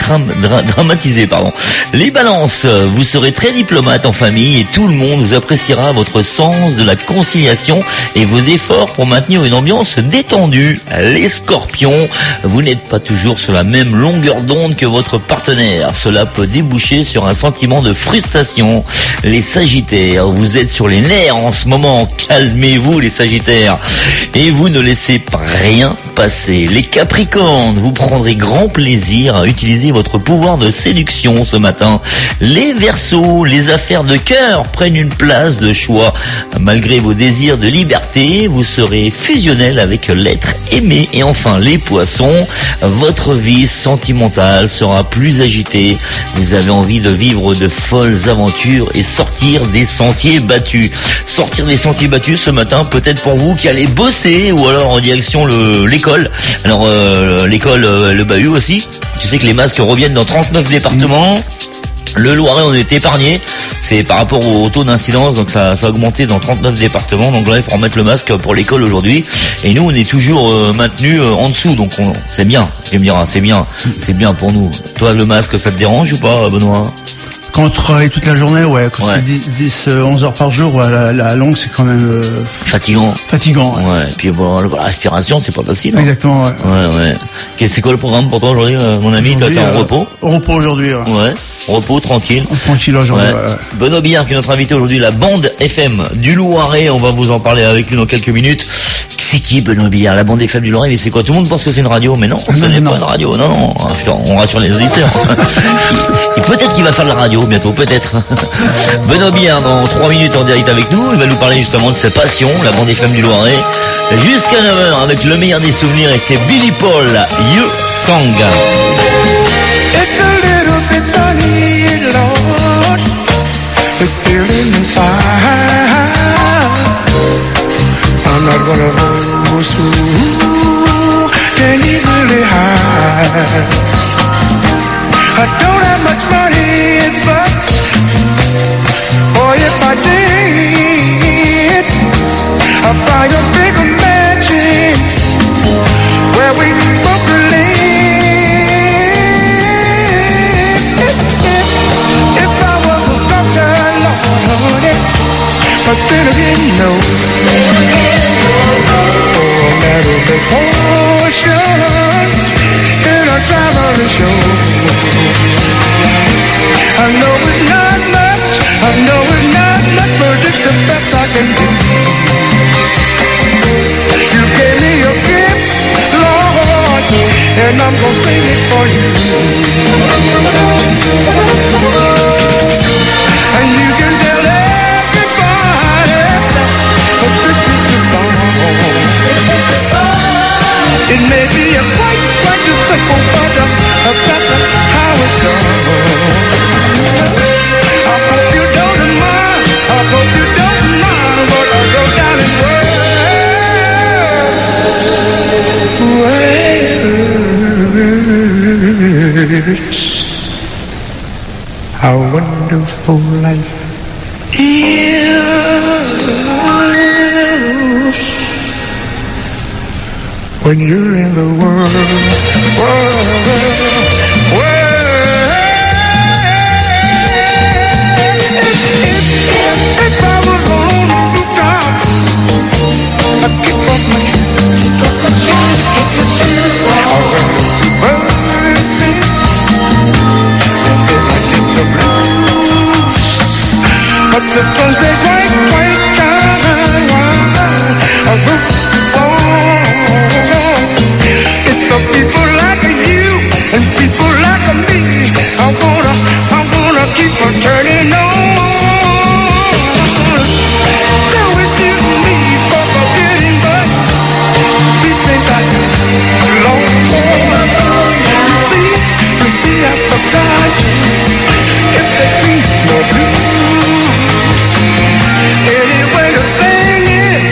dramatiser. Les Balances, vous serez très diplomate en famille et tout le monde vous appréciera votre sens de la conciliation et vos efforts pour maintenir une ambiance détendue. Les Scorpions, vous n'êtes pas toujours sur la même longueur d'onde que votre partenaire. Cela peut déboucher sur un sentiment de frustration. Les Sagittaires, vous êtes sur les nerfs en ce moment. Calmez-vous les Sagittaires. Et vous ne laissez rien passer. Les Capricornes, vous prendrez grand plaisir à utiliser votre pouvoir de séduction ce matin. Les Verseaux, les affaires de cœur prennent une place de choix. Malgré vos désirs de liberté, vous serez fusionnel avec l'être aimé. Et enfin, les Poissons, votre vie sentimentale sera plus agité, vous avez envie de vivre de folles aventures et sortir des sentiers battus. Sortir des sentiers battus ce matin, peut-être pour vous qui allez bosser ou alors en direction l'école. Alors l'école, le bahut aussi. Tu sais que les masques reviennent dans 39 départements. Le Loiret, on est épargné. C'est par rapport au taux d'incidence, donc ça a augmenté dans 39 départements. Donc là, il faut remettre le masque pour l'école aujourd'hui. Et nous, on est toujours maintenus en dessous. Donc c'est bien. Tu me diras, c'est bien. C'est bien pour nous. Toi, le masque, ça te dérange ou pas, Benoît? Quand on travaille toute la journée, quand 10-11 heures par jour, la longue, c'est quand même fatigant. Ouais. Et puis la respiration, c'est pas facile. Hein. Exactement. Ouais. C'est quoi le programme pour toi aujourd'hui, mon ami? Toi, t'es en repos? Repos aujourd'hui. Ouais. Repos, tranquille. Tranquille aujourd'hui. Ouais. Benoît Billard qui est notre invité aujourd'hui, la bande FM du Loiret. On va vous en parler avec lui dans quelques minutes. C'est qui Benoît Billard? La bande FM du Loiret, mais c'est quoi? Tout le monde pense que c'est une radio, mais non, ce n'est pas une radio. Non, on rassure les auditeurs. Et peut-être qu'il va faire de la radio bientôt, peut-être. Benoît Billard dans 3 minutes en direct avec nous. Il va nous parler justement de sa passion, la bande FM du Loiret. Jusqu'à 9h avec le meilleur des souvenirs et c'est Billy Paul, You Song. It's a little bit funny, Lord, this feeling inside. I'm not one of those who can easily hide. I don't have much money, but boy, if I did, I'd buy a bigger mansion where we both could live. If I was a sculptor, Lord, but then again, no. Oh, that'll make potions in a traveling show. I know it's not much, but it's the best I can do. You gave me a gift, Lord, and I'm gonna sing it for you. And you can tell everybody that this is the song. It may be a quite a simple, but that's how it goes. I hope you don't mind, but I go down in words. How wonderful life is. when you're in the world. If I was on the rooftop, I'd kick off my shoes, but the sun's been quite kind, a roof song. It's the people like you and people like me. I'm gonna keep on turning on. So it's you and me for forgetting, but these things I do long. You see, I forgot if they bring no blue. Anyway, the thing is,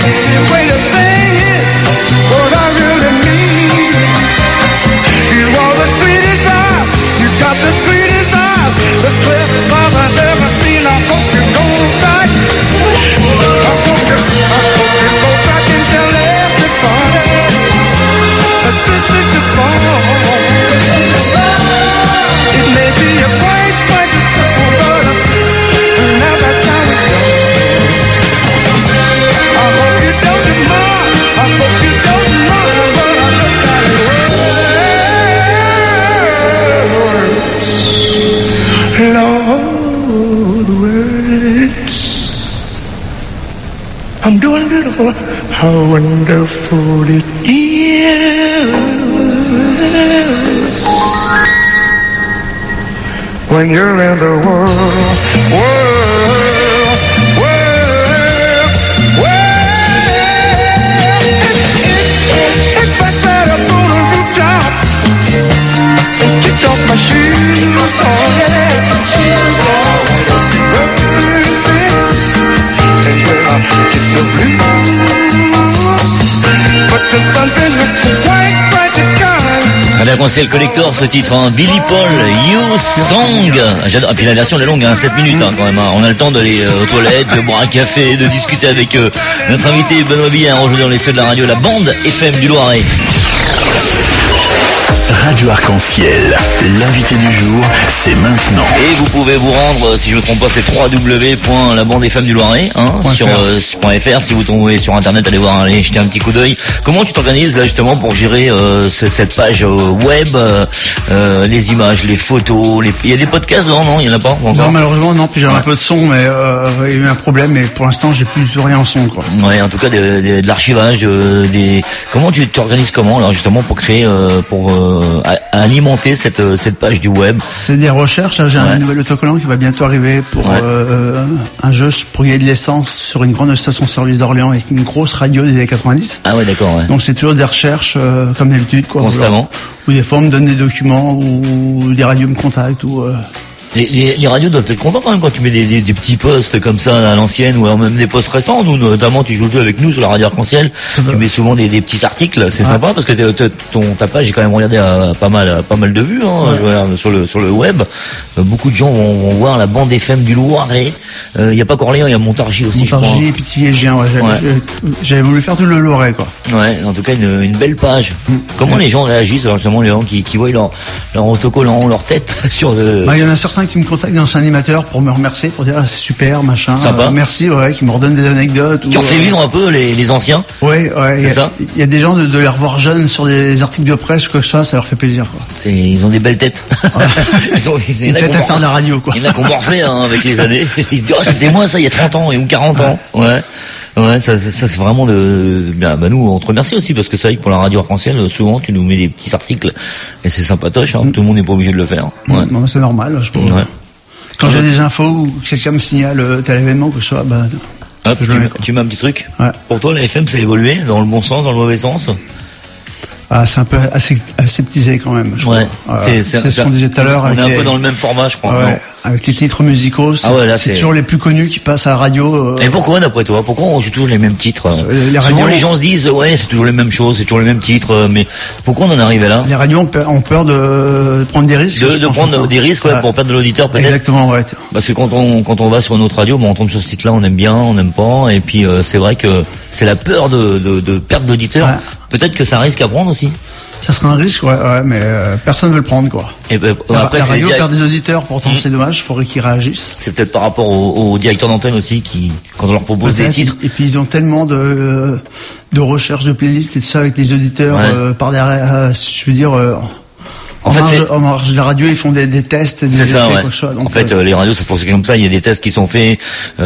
what I really mean. You are the sweetest eyes, you got the sweetest eyes, the clearest eyes I've ever seen. I hope you go back. I hope you go back and tell everybody that this is your song. It may be a quite simple, but now that's how it goes. I hope you don't mind, but I look at it Lord, words. I'm doing beautiful. How wonderful it is when you're in the world. If I sat up on a rooftop and kicked off my shoes, oh yeah, and when I get the blues, but the sun's been quite bright to shine. Allez, c'est le collector ce titre, hein. Billy Paul, You Song. J'adore. Et puis la version elle est longue, hein, 7 minutes hein, quand même. Hein. On a le temps d'aller aux toilettes, de boire un café, de discuter avec notre invité Benoît Billard, aujourd'hui dans les studios de la radio, la bande FM du Loiret. Radio Arc-en-Ciel, l'invité du jour, c'est maintenant. Et vous pouvez vous rendre, si je ne me trompe pas, c'est www.labandefm-du-Loiret, hein, sur .fr. Si vous tombez sur internet, allez voir, allez jeter un petit coup d'œil. Comment tu t'organises là justement pour gérer cette page web, les images, les photos, il y a des podcasts dedans, non? Il y en a pas encore? Non, malheureusement non, puis j'ai un peu de son, mais il y a eu un problème, mais pour l'instant j'ai plus du tout rien en son, quoi. Ouais, en tout cas de l'archivage, comment tu t'organises comment alors justement pour créer, pour alimenter cette page du web? C'est des recherches, j'ai un nouvel autocollant qui va bientôt arriver pour un jeu pour gagner de l'essence sur une grande station-service d'Orléans avec une grosse radio des années 90. Ah ouais, d'accord, ouais. Donc c'est toujours des recherches comme d'habitude, quoi. Constamment. Ou des fois on me donne des documents ou des radios me contactent ou Les radios doivent être contents quand même quand tu mets des petits posts comme ça à l'ancienne ou alors même des posts récents. Nous notamment tu joues le jeu avec nous sur la radio Arc-en-Ciel. Tu mets souvent des petits articles, c'est sympa parce que ta page est quand même regardée à pas mal de vues hein, je regarde sur le web. Beaucoup de gens vont voir la bande FM du Loiret. Il y a pas qu'Orléans, il y a Montargis aussi. Montargis et Pithiviers-Gien, j'avais voulu faire tout le Loiret quoi. Ouais, en tout cas une belle page. Comment les gens réagissent alors justement les gens qui voient leur autocollant, leur tête sur le... il y en a certains qui me contactent dans un animateur pour me remercier, pour dire c'est super, machin. Sympa. Merci, qui me redonnent des anecdotes. Tu refais vivre un peu les anciens. Ouais. C'est ça. Il y a des gens de les revoir jeunes sur des articles de presse, quoi que ça leur fait plaisir, quoi. Ils ont des belles têtes. Ils ont une tête à faire de la radio, quoi. Il y en a qui ont morflé, avec les années. Ils se disent, c'était moi ça il y a 30 ans ou 40 ans. Ouais. Ouais, ça c'est vraiment nous on te remercie aussi parce que c'est vrai que pour la radio Arc-en-Ciel souvent tu nous mets des petits articles et c'est sympatoche, hein, tout le monde n'est pas obligé de le faire. Ouais. Non, c'est normal, je trouve. Ouais. Quand j'ai des infos ou quelqu'un me signale tel événement que je sois, hop, tu mets un petit truc. Ouais. Pour toi la FM ça a évolué dans le bon sens, dans le mauvais sens? C'est un peu aseptisé quand même. C'est ce qu'on disait tout à l'heure. On est un peu dans le même format, je crois. Ouais, avec les titres musicaux, c'est toujours les plus connus qui passent à la radio. Et pourquoi, d'après toi? Pourquoi on joue toujours les mêmes titres? Souvent les gens se disent, c'est toujours les mêmes choses, c'est toujours les mêmes titres, mais pourquoi on en est arrivé là? Les radios ont peur de prendre des risques. De prendre des risques, pour perdre de l'auditeur peut-être. Exactement, ouais. Parce que quand on va sur une autre radio, on tombe sur ce titre-là, on aime bien, on n'aime pas, et puis c'est vrai que c'est la peur de perdre l'auditeur. Peut-être que ça risque à prendre aussi. Ça serait un risque, ouais, mais personne ne veut le prendre, quoi. Et Après, la radio perd des auditeurs, pourtant c'est dommage, il faudrait qu'ils réagissent. C'est peut-être par rapport aux directeurs d'antenne aussi qui, quand on leur propose des titres. Et puis ils ont tellement de recherche de playlists et tout ça avec les auditeurs par derrière, je veux dire. En marge de la radio, ils font des tests, des essais, quoi que ce soit. Donc, en fait, les radios, ça fonctionne comme ça. Il y a des tests qui sont faits,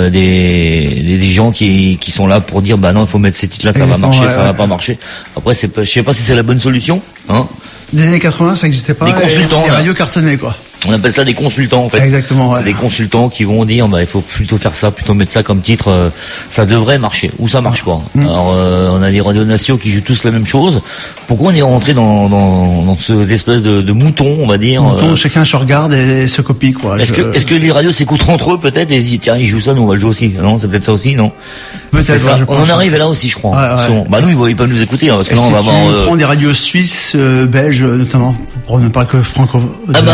des gens qui sont là pour dire, bah non, il faut mettre ces titres-là, ça va marcher, ça va pas marcher. Après, je sais pas si c'est la bonne solution, hein. Les années 80, ça n'existait pas. Des consultants. Les radios cartonnaient, quoi. On appelle ça des consultants, en fait. Exactement, c'est des consultants qui vont dire, bah, il faut plutôt faire ça, plutôt mettre ça comme titre, ça devrait marcher, ou ça marche pas. Alors, on a des radios nationaux qui jouent tous la même chose. Pourquoi on est rentré dans cette espèce de mouton, on va dire? Mouton, chacun se regarde et se copie, quoi. Est-ce que les radios s'écoutent entre eux, peut-être, et se disent, tiens, ils jouent ça, nous, on va le jouer aussi. Non, c'est peut-être ça aussi, non? Peut-être, ça. On en arrive là aussi, je crois. Bah, nous, ils peuvent nous écouter, hein, parce que là, on va avoir, on prend des radios suisses, belges, notamment, pour ne pas que francophones.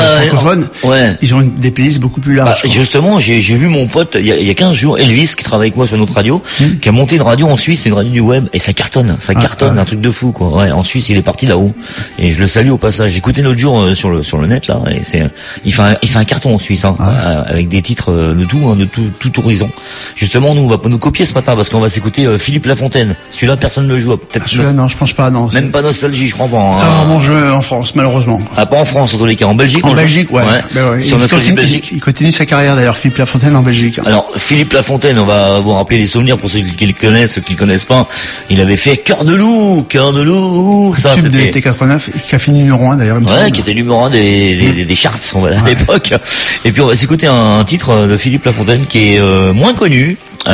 Ils ont des playlists beaucoup plus larges. Justement, j'ai vu mon pote il y a 15 jours, Elvis, qui travaille avec moi sur notre radio, qui a monté une radio en Suisse, c'est une radio du web, et ça cartonne, un truc de fou, quoi. Ouais, en Suisse, il est parti là-haut, et je le salue au passage. J'écoutais l'autre jour sur le net là, et il fait un carton en Suisse, avec des titres de tout horizon. Justement, nous on va pas nous copier ce matin parce qu'on va s'écouter Philippe Lafontaine. Celui-là, personne ne le joue. Peut-être. Celui-là, non, je pense pas, non. Même pas Nostalgie, je crois pas. C'est rarement joué en France, malheureusement. Ah, pas en France, en tous les cas. En Belgique. En Belgique, ouais. Sur notre Belgique. Il continue sa carrière d'ailleurs, Philippe Lafontaine en Belgique. Alors, Philippe Lafontaine, on va vous rappeler les souvenirs pour ceux qui le connaissent, ceux qui le connaissent pas. Il avait fait Cœur de loup. Ça, c'était de T89, qui a fini numéro 1 d'ailleurs. Qui était numéro 1 des charts, on va dire, à l'époque. Et puis on va s'écouter un titre de Philippe Lafontaine qui est moins connu,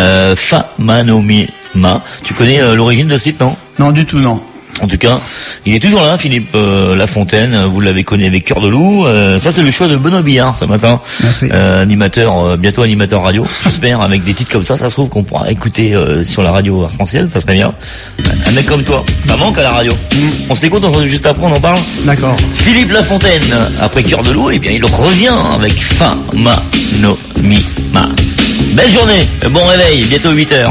Famanomima. Tu connais l'origine de ce titre, non? Non, du tout, non. En tout cas, il est toujours là, Philippe Lafontaine. Vous l'avez connu avec Cœur de loup. Ça, c'est le choix de Benoît Billard ce matin. Merci. Animateur, bientôt animateur radio. J'espère, avec des titres comme ça se trouve qu'on pourra écouter sur la radio arc-en-ciel. Ça serait bien. Un mec comme toi, ça manque à la radio. On s'écoute, juste après, on en parle. D'accord. Philippe Lafontaine, après Cœur de loup, eh bien, il revient avec Famanomima. Belle journée, bon réveil, bientôt 8h.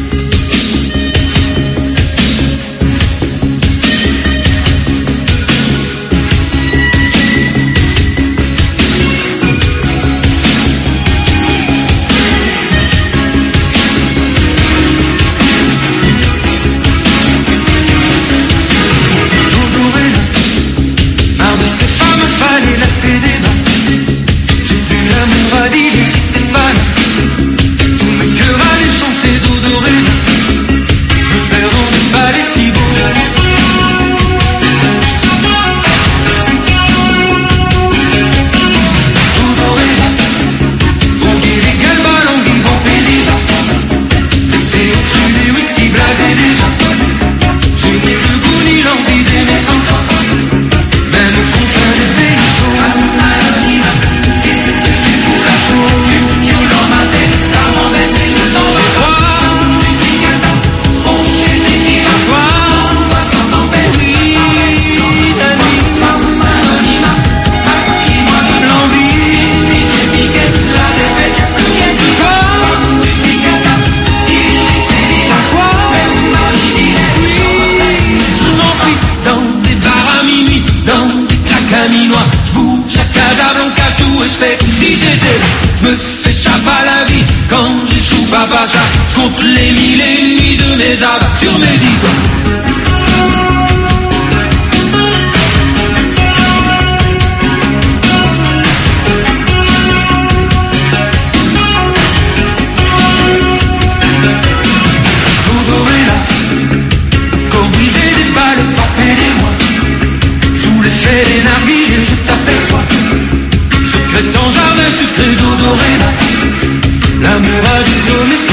Contre les mille et une nuits de mes abats sur mes divans. L'amour a du sommet si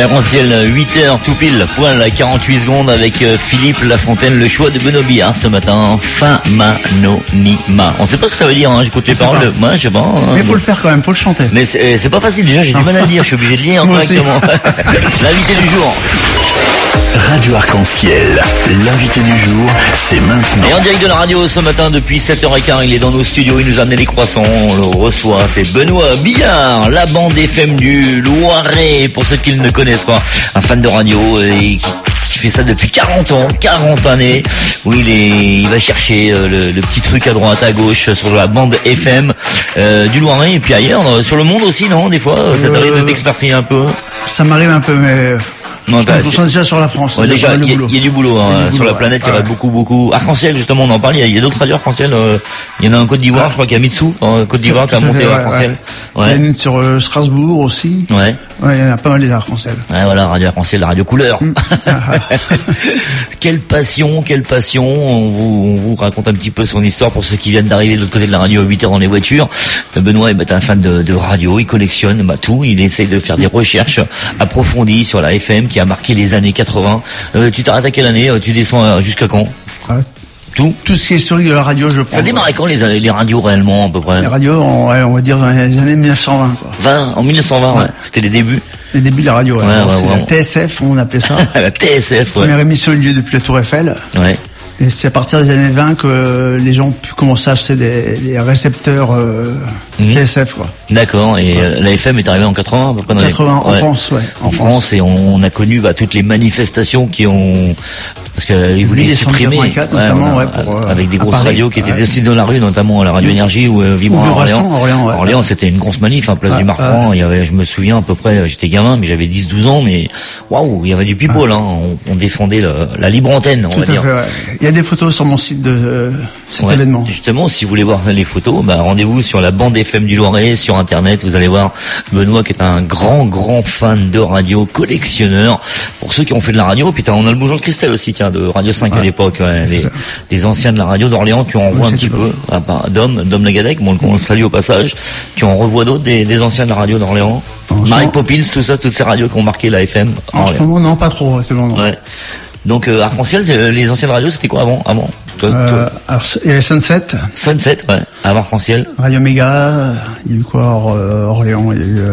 Arc-en-Ciel, 8h tout pile, poil à 48 secondes avec Philippe Lafontaine, le choix de Benoît Billard ce matin, Famanonima. On sait pas ce que ça veut dire, hein, j'écoute les paroles, moi je sais pas. Hein, mais faut le faire quand même, faut le chanter. Mais c'est pas facile, déjà j'ai du mal à le dire, je suis obligé de lire correctement. L'invité du jour. Radio Arc-en-Ciel, l'invité du jour, c'est maintenant. Et en direct de la radio ce matin depuis 7h15, il est dans nos studios, il nous a amené les croissants, on le reçoit, c'est Benoît Billard, la bande FM du Loiret, pour ceux qui ne le connaissent pas, un fan de radio et qui fait ça depuis 40 ans, 40 années, où il va chercher le petit truc à droite, à gauche, sur la bande FM du Loiret et puis ailleurs, sur le monde aussi, non, des fois, ça t'arrive de t'expatrier un peu? Ça m'arrive un peu, mais... Non, je me concentre déjà sur la France. Ouais, déjà, il y a du boulot, hein. Sur la planète, il y aurait beaucoup. Arc-en-Ciel, justement, on en parle. Il y a d'autres radios Arc-en-Ciel. Il y en a en Côte d'Ivoire, je crois qu'il y a Mitsou, en Côte d'Ivoire, qui a monté Arc-en-Ciel. Ouais. Il y en a une sur Strasbourg aussi. Ouais. Ouais, il y en a pas mal des Arc-en-Ciel. Ouais, voilà, radio Arc-en-Ciel, la radio couleur. Quelle passion. On vous raconte un petit peu son histoire pour ceux qui viennent d'arriver de l'autre côté de la radio à 8h dans les voitures. Benoît est un fan de radio, il collectionne tout, il essaye de faire des recherches approfondies sur la FM qui a marqué les années 80. Tu t'arrêtes à quelle année? Tu descends jusqu'à quand? Tout ce qui est historique de la radio, je prends. Ça démarrait quand les radios réellement, à peu près? Les radios, on va dire dans les années 1920, quoi. En 1920, ouais. C'était les débuts. Les débuts de la radio, ouais. C'est la TSF, on appelait ça. La TSF, ouais. Première émission a eu lieu depuis la Tour Eiffel. Ouais. Et c'est à partir des années 20 que les gens ont pu commencer à acheter des récepteurs TSF, quoi. D'accord. Et la FM est arrivée en 80, à peu près. 80, en France, ouais. En France, et on a connu toutes les manifestations qui ont... Parce qu'ils voulaient supprimer, notamment, avec des grosses radios qui étaient destinées dans la rue, notamment la Radio Énergie ou Vibration Orléans. Orléans, c'était une grosse manif, place du Marquand. Il y avait, je me souviens à peu près, j'étais gamin, mais j'avais 10-12 ans, mais waouh, il y avait du people, hein. On défendait la libre antenne, on va dire. Il y a des photos sur mon site de cet événement. Justement, si vous voulez voir les photos, rendez-vous sur la bande FM du Loiret, sur Internet. Vous allez voir Benoît qui est un grand fan de radio, collectionneur. Pour ceux qui ont fait de la radio, puis on a le Bougeon de Christelle aussi, tiens, de Radio 5 à l'époque, les anciens de la radio d'Orléans. Tu en revois un petit peu, Dom Lagadec, bon, on le salue au passage. Tu en revois d'autres des anciens de la radio d'Orléans? Mary Poppins, tout ça, toutes ces radios qui ont marqué la FM. En ce moment, non, pas trop, non. Ouais. Donc Arc-en-Ciel, les anciennes radios, c'était quoi avant? Alors il y avait Sunset. Sunset, ouais. Avant Arc-en-Ciel. Radio Méga. Il y a eu quoi Orléans. Il y a eu.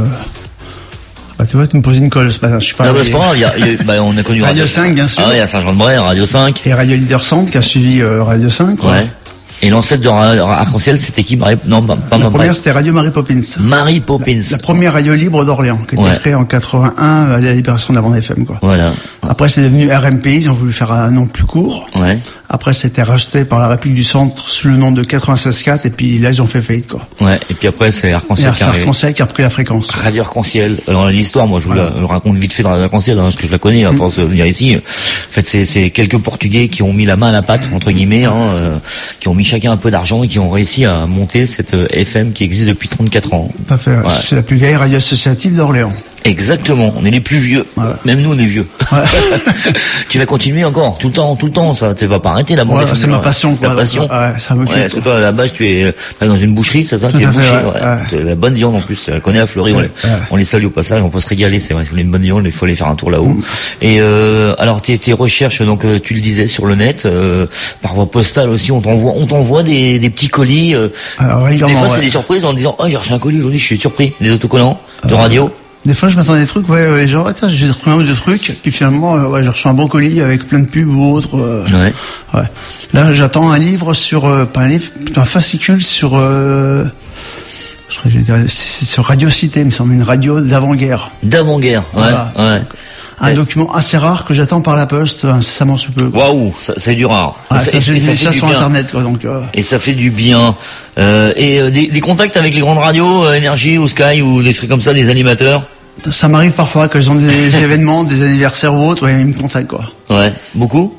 Tu vois, tu me poses une colle ce matin. Je suis pas. Non, c'est pas grave. On a connu Radio 5, bien sûr. Ah oui, à Saint-Jean-de-Bray, Radio 5. Et Radio Leader Centre qui a suivi Radio 5. Ouais. Et l'ancêtre de Arc-en-Ciel, c'était qui? Non, pas la première, c'était Radio Mary Poppins. Mary Poppins. La première radio libre d'Orléans, qui a été créée en 81 à la libération de la bande FM, quoi. Voilà. Après, c'est devenu RMP, ils ont voulu faire un nom plus court. Ouais. Après, c'était racheté par la République du Centre sous le nom de 96.4, et puis là, ils ont fait faillite, quoi. Ouais. Et puis après, c'est Arc-en-Ciel qui a repris la fréquence. Radio Arc-en-Ciel. Alors, l'histoire, moi, je vous la raconte vite fait dans Radio Arc-en-Ciel, parce que je la connais, à force de venir ici. En fait, c'est quelques Portugais qui ont mis la main à la pâte, entre guillemets, qui ont mis chacun un peu d'argent et qui ont réussi à monter cette FM qui existe depuis 34 ans. Tout à fait, ouais. C'est la plus vieille radio associative d'Orléans. Exactement, on est les plus vieux. Voilà. Même nous, on est vieux. Ouais. Tu vas continuer encore, tout le temps, ça, tu vas pas arrêter la bande FM. C'est ma passion, quoi. passion. Ça m'occupe. Est-ce que toi, à la base, tu es dans une boucherie, c'est ça? Tu es boucher, ouais. La bonne viande, en plus. On connaît à Fleury, on les salue au passage, on peut se régaler, c'est vrai. Si vous voulez une bonne viande, il faut aller faire un tour là-haut. Et, alors, tes recherches, donc, tu le disais sur le net, par voie postale aussi, on t'envoie des petits colis, des fois, c'est des surprises en disant, j'ai reçu un colis aujourd'hui, je suis surpris. Des autocollants de radio. Des fois, je m'attendais à des trucs, les gens, j'ai retrouvé un ou deux trucs, puis finalement, j'ai reçu un bon colis avec plein de pubs ou autre. Ouais. Là, j'attends un livre pas un livre, plutôt un fascicule sur, je crois que c'est sur Radio Cité, il me semble, une radio d'avant-guerre. D'avant-guerre, ouais. Un document assez rare que j'attends par la poste incessamment sous peu. Waouh, c'est du rare. Ça sur Internet, quoi, donc. Et ça fait du bien. Et des contacts avec les grandes radios, Énergie ou Sky ou des trucs comme ça, des animateurs. Ça m'arrive parfois quand ils ont des événements, des anniversaires ou autres, ils me contactent, quoi. Ouais, beaucoup.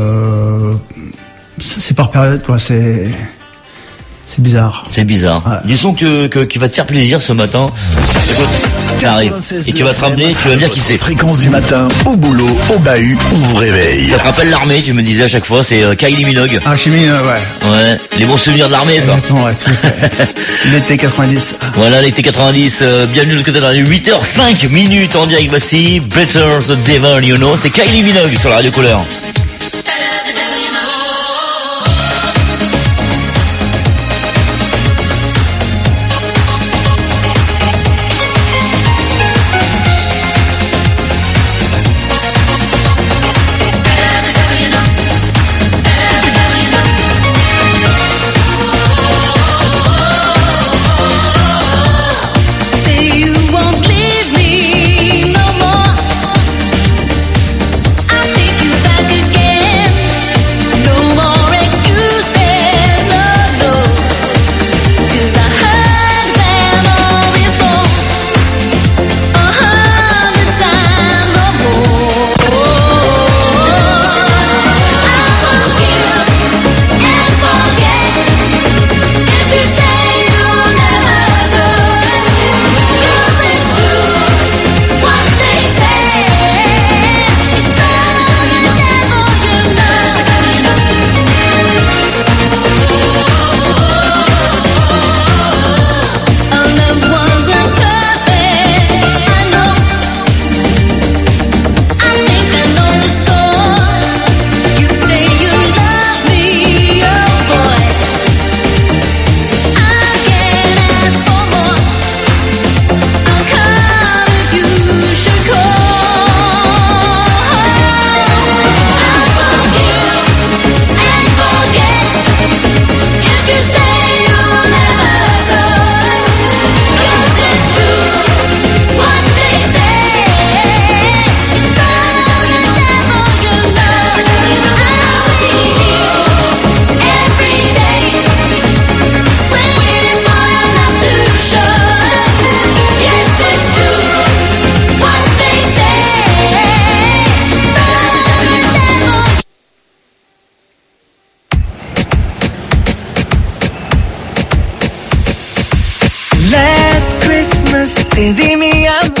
C'est par période, quoi. C'est bizarre. C'est bizarre. Ouais. Du son qui va te faire plaisir ce matin. Écoute. Ça arrive. Et tu vas te ramener, tu vas me dire qui c'est. Fréquence du matin, au boulot, au bahut, on vous réveille. Ça te rappelle l'armée, tu me disais à chaque fois, c'est Kylie Minogue. Ah, Kylie Minogue, ouais. Ouais, les bons souvenirs de l'armée, ça. Exactement, ouais, tout à fait. L'été 90. Voilà, l'été 90, bienvenue de côté de la 8h05 en direct, voici Better the Devil You Know, c'est Kylie Minogue sur la Radio Couleur. Te di mi amor.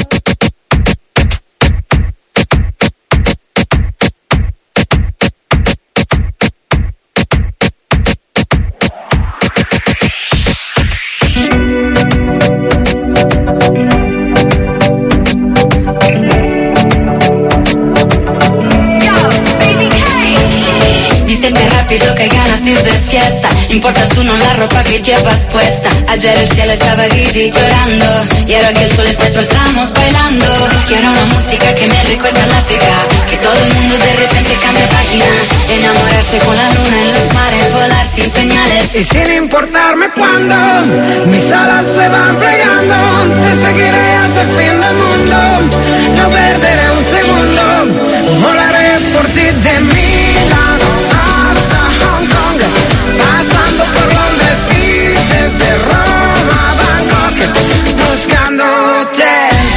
Que ganas de ir de fiesta. Importa tú no la ropa que llevas puesta. Ayer el cielo estaba gris y llorando, y ahora que el sol es nuestro estamos bailando. Quiero una música que me recuerda al África, que todo el mundo de repente cambia página. Enamorarse con la luna en los mares, volar sin señales y sin importarme cuándo mis alas se van fregando. Te seguiré hasta el fin del mundo, no perderé un segundo. Volaré por ti de Milán hasta Hong Kong, pasando por Londres y desde Roma a Bangkok, buscándote.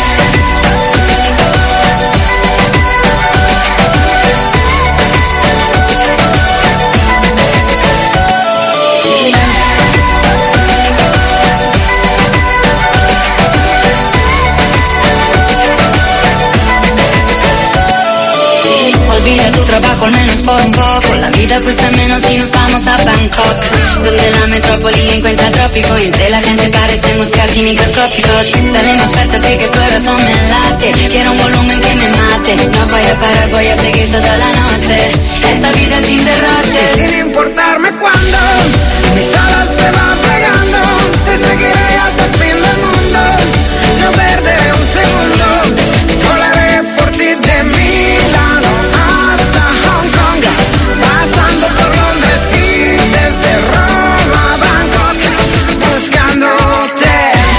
Olvida tu trabajo al menos por un poco. La vida cuesta menos si nos vamos a Bangkok, donde la metrópoli encuentra el trópico y entre la gente parecemos casi microscópicos. Salimos fuertes y que tu corazón me late. Quiero un volumen que me mate. No voy a parar, voy a seguir toda la noche. Esta vida es sin derroches. Y sin importarme cuándo mis alas se van pegando, te seguiré hasta el fin del mundo. No perderé un segundo. Volaré por ti de Milán hasta Hong Kong, pasando por Londres y desde Roma a Bangkok, buscándote.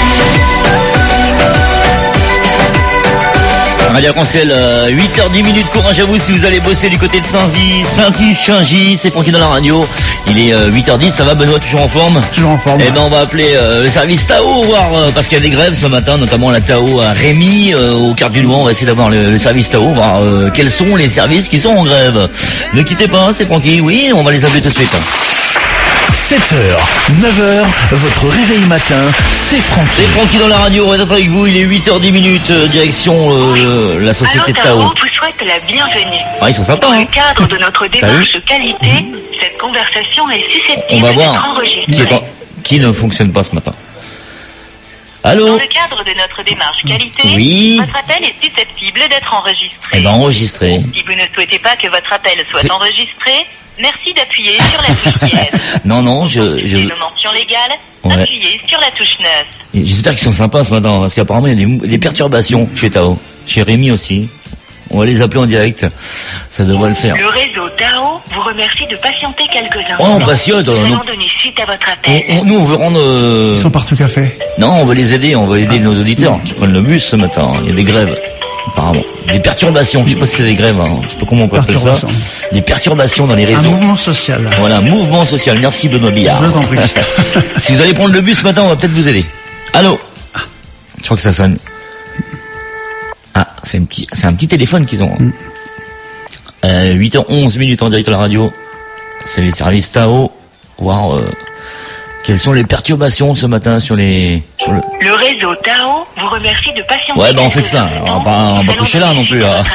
Radio Arc-en-Ciel, 8h10, courage à vous si vous allez bosser du côté de Saint-Dis, c'est Francky dans la radio. Il est 8h10, ça va Benoît, toujours en forme? Toujours en forme. Eh ben on va appeler le service Tao, voir parce qu'il y a des grèves ce matin, notamment la Tao à Rémy, au quart du Loing. On va essayer d'avoir le service Tao, voir quels sont les services qui sont en grève. Ne quittez pas, c'est Francky, oui, on va les appeler tout de suite. 7h, 9h, votre réveil matin, c'est Francky. C'est Francky dans la radio, on va être avec vous, il est 8h10, direction la société Tao. vous souhaite la bienvenue. Ah, ils sont sympas, Dans hein. le cadre de notre démarche qualité, cette conversation est On susceptible va d'être voir enregistrée. qui ne fonctionne pas ce matin. Allô? Dans le cadre de notre démarche qualité, Oui. votre appel est susceptible d'être enregistré. Eh ben, enregistré. Si vous ne souhaitez pas que votre appel soit C'est- enregistré, merci d'appuyer sur la touche dièse. Non, Pour consulter nos mentions légales, Ouais. appuyez sur la touche 9. J'espère qu'ils sont sympas ce matin, parce qu'apparemment il y a des perturbations chez Tao. Chez Rémi aussi. On va les appeler en direct. Ça devrait le faire. Le réseau Tao vous remercie de patienter quelques instants. Oh, on patiente, Nous nous. allons donner suite à votre appel. Nous, on veut rendre... Ils sont partout café. Non, on veut les aider, on va aider nos auditeurs qui prennent le bus ce matin. Il y a des grèves, apparemment. Des perturbations, je sais pas si c'est des grèves, hein. Je sais pas comment on peut appeler ça. Des perturbations dans les Un réseaux. mouvement social. Voilà, mouvement social. Merci Benoît Billard. Je t'en prie. Si vous allez prendre le bus ce matin, on va peut-être vous aider. Allô? Je crois que ça sonne. Ah, c'est un petit téléphone qu'ils ont. 8h11 en direct à la radio. C'est les services Tao. Voir quelles sont les perturbations ce matin sur le... Le réseau Tao vous remercie de patienter. Ouais, on fait que ça. On va pas coucher là non plus. Là.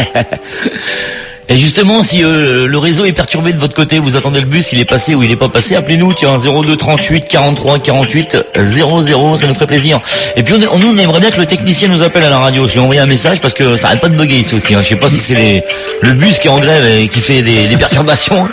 Et justement, si le réseau est perturbé de votre côté, vous attendez le bus, il est passé ou il est pas passé, appelez-nous, tiens, 02 38 43 48 00, ça nous ferait plaisir. Et puis on aimerait bien que le technicien nous appelle à la radio. Je lui ai envoyé un message parce que ça arrête pas de bugger ici aussi. Hein. Je sais pas si c'est le bus qui est en grève et qui fait des perturbations.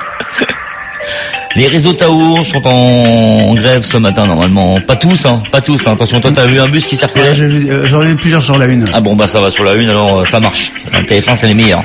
Les réseaux Tao sont en grève ce matin normalement. Pas tous, hein. Attention, toi t'as vu un bus qui circulait? Ouais, j'en ai vu plusieurs sur la une. Ah bon, bah ça va sur la une, alors ça marche. Le TF1 c'est les meilleurs.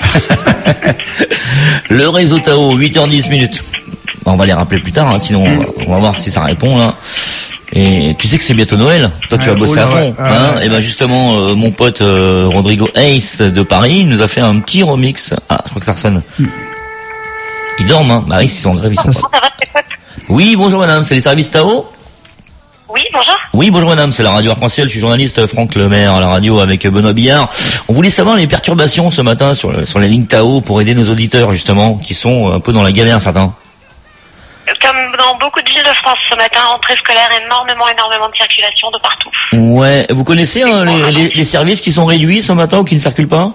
Le réseau Tao, 8h10. Bah, on va les rappeler plus tard, hein, sinon on va voir si ça répond là. Et tu sais que c'est bientôt Noël. Toi tu vas bosser à fond, hein. Et ben justement, mon pote Rodrigo Ace de Paris nous a fait un petit remix. Ah, je crois que ça ressonne. Ils dorment, hein. Bah oui, ils sont en grève, ils sont pas. Oui, bonjour madame, c'est les services Tao? Oui, bonjour. Oui, bonjour madame, c'est la radio Arc-en-Ciel, je suis journaliste Franck Lemaire à la radio avec Benoît Billard. On voulait savoir les perturbations ce matin sur les lignes Tao pour aider nos auditeurs justement, qui sont un peu dans la galère certains. Comme dans beaucoup de villes de France ce matin, rentrée scolaire, énormément de circulation de partout. Ouais, vous connaissez les services qui sont réduits ce matin ou qui ne circulent pas?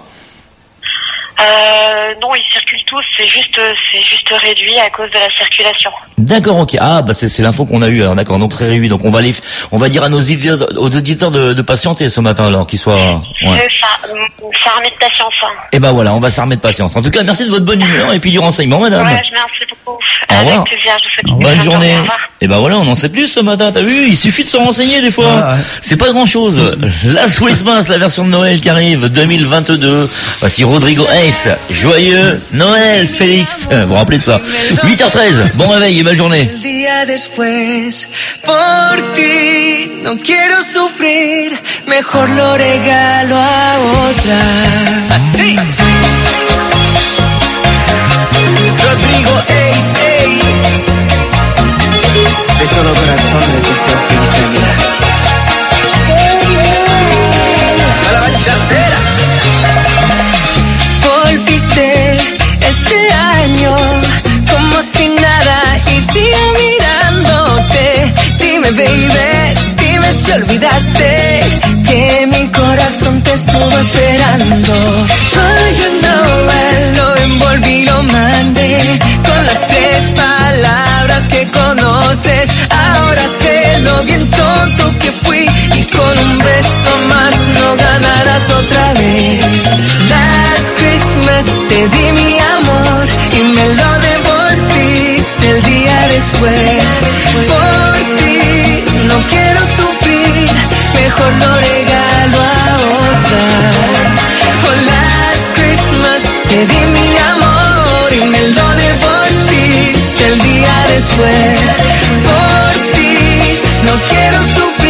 Non, ils circulent tous, c'est juste réduit à cause de la circulation. D'accord, ok. Ah, bah c'est l'info qu'on a eue, alors d'accord, donc très réduit. Donc on va dire à aux auditeurs de patienter ce matin alors, qu'ils soient... Ouais. C'est ça remet de patience. Hein. Et ben voilà, on va s'armer de patience. En tout cas, merci de votre bonne humeur et puis du renseignement, madame. Ouais, je merci beaucoup. Au revoir. Avec plaisir, je vous souhaite une Bonne bonne journée. Au revoir. Et ben voilà, on en sait plus ce matin, t'as vu? Il suffit de se renseigner des fois. C'est pas grand chose. Last Christmas, la version de Noël qui arrive, 2022. Voici Rodrigo Ace. Joyeux Noël, Félix. Vous vous rappelez de ça? 8h13. Bon réveil et belle journée. El día después, por ti, no quiero sufrir, mejor lo regalo a otra. Así. Rodrigo Ace. De todo corazón les deseo feliz Navidad. A la bachatera. Volviste este año como si nada y sigo mirándote. Dime baby, dime si olvidaste que mi corazón te estuvo esperando. Yo Noel lo envolví, lo mandé con las 3 palabras que conoces. Ahora sé lo bien tonto que fui y con un beso más no ganarás otra vez. Last Christmas te di mi amor y me lo devolviste el día después. Por ti no quiero sufrir, mejor lo regalo a otra. For last Christmas te di mi amor y me lo devolviste el día después. Por ti no quiero sufrir.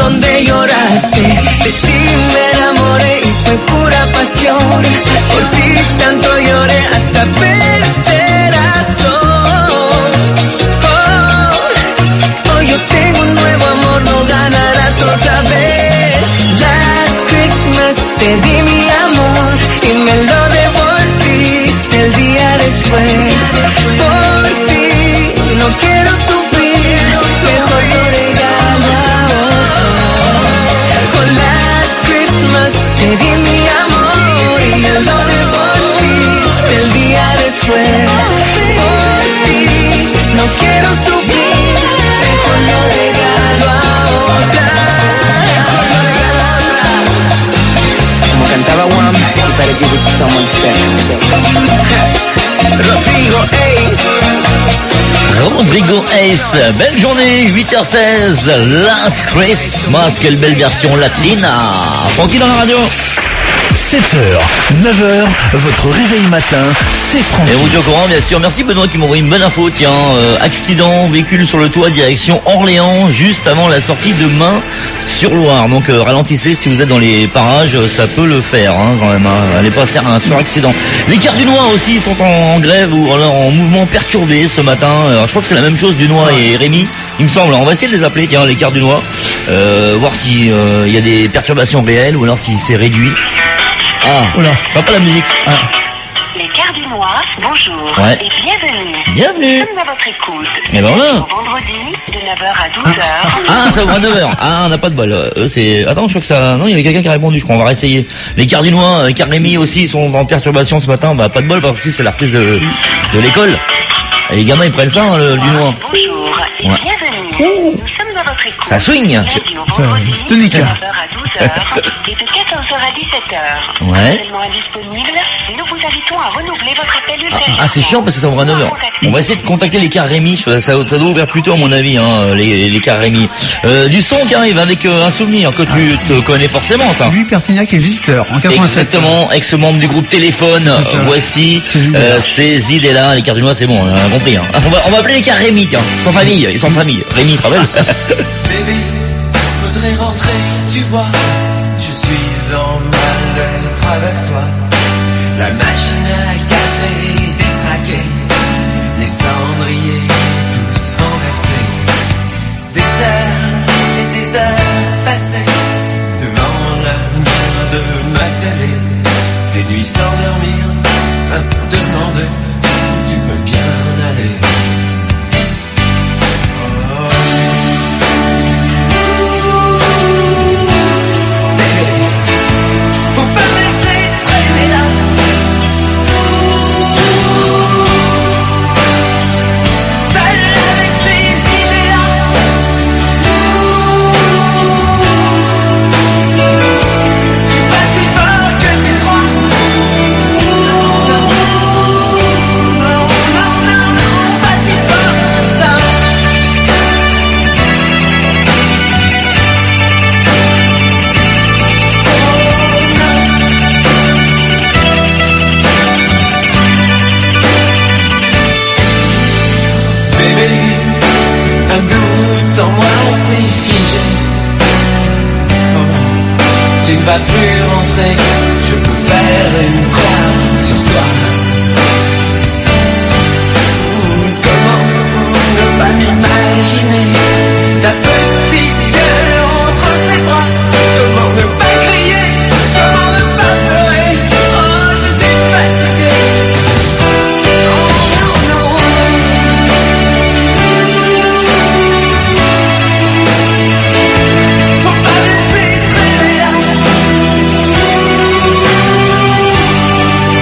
donde lloraste. De ti me enamoré y fue pura pasión. Por ti tanto lloré hasta perder razón. Hoy yo tengo un nuevo amor, no ganarás otra vez. Last Christmas te di mi amor y me lo devolviste el día después. Por ti no quiero sufrir, mejor lo regalo a otro. Last Christmas te di mi amor y me lo devolviste el día después. Por ti no quiero sufrir, mejor lo regalo a otra. Como cantaba Wham, you better give it to someone special. Rodrigo Ace, belle journée, 8h16, Last Christmas, quelle belle version latina. Francky dans la radio. 7h, 9h, votre réveil matin, c'est Francky. Et vous êtes au courant, bien sûr. Merci Benoît qui m'a envoyé une bonne info. Tiens, accident, véhicule sur le toit, direction Orléans, juste avant la sortie de Main-sur-Loire. Donc ralentissez si vous êtes dans les parages, ça peut le faire quand même. Allez pas faire un suraccident. Les Cardunois aussi sont en grève ou alors en mouvement perturbé ce matin. Alors, je crois que c'est la même chose Dunois et Rémi, il me semble. On va essayer de les appeler, tiens, les Cardunois, voir si il y a des perturbations réelles ou alors si c'est réduit. Ah, oula, ça va pas la musique. Ah. Les Cardunois, bonjour Ouais. et bienvenue. Bienvenue. Nous sommes à votre écoute. Et ben voilà. Vendredi, de 9h à 12h. Ah, ça va à 9h. Ah, on n'a pas de bol. C'est... Attends, je crois que ça... Non, il y avait quelqu'un qui a répondu, je crois. On va réessayer. Les Cardunois, Rémi aussi sont en perturbation ce matin. Bah, pas de bol, parce que c'est la reprise de l'école. Et les gamins, ils prennent ça, le Dunois. Bonjour et Ouais. bienvenue. Nous sommes à votre écoute. Ça swing. Lundi au vendredi, de 9h à 12h et de 14h à 17h. Ouais. Seulement indisponible, nous vous invitons à renouveler votre appel ultérieur. Ah, c'est chiant parce que ça ouvre à 9h. On va essayer de contacter les cars Rémi. Ça doit ouvrir plus tôt à mon avis, les cars Rémi. Du son qui arrive avec un souvenir que tu te connais forcément, ça. Louis Pertignac est visiteur en 87. Exactement, ex-membre du groupe Téléphone. Voici ces idées-là. Les Cardunois, c'est bon, on a compris. On va appeler les cars Rémi, tiens. Sans famille, ils sont famille. Rémi, pas mal. Bébé, faudrait rentrer, tu vois. Je suis en mal-être avec toi. La machine à café détraquée, les cendriers tous renversés. Des heures et des heures passées devant la lumière de ma télé. Des nuits sans dormir, à me demander où tu peux bien aller. Faut pas me laisser traîner là. Seul avec ces idées-là. Je suis pas si fort que tu crois. Non, pas si fort que ça. Bébé, un doute en moi s'est figé. Oh, tu ne vas plus rentrer, je peux faire une croix sur toi. Comment ne pas m'imaginer ta petite gueule entre ses bras? Comment ne pas crier? Comment ne pas pleurer? Oh, je suis fatigué. Faut pas me laisser traîner là.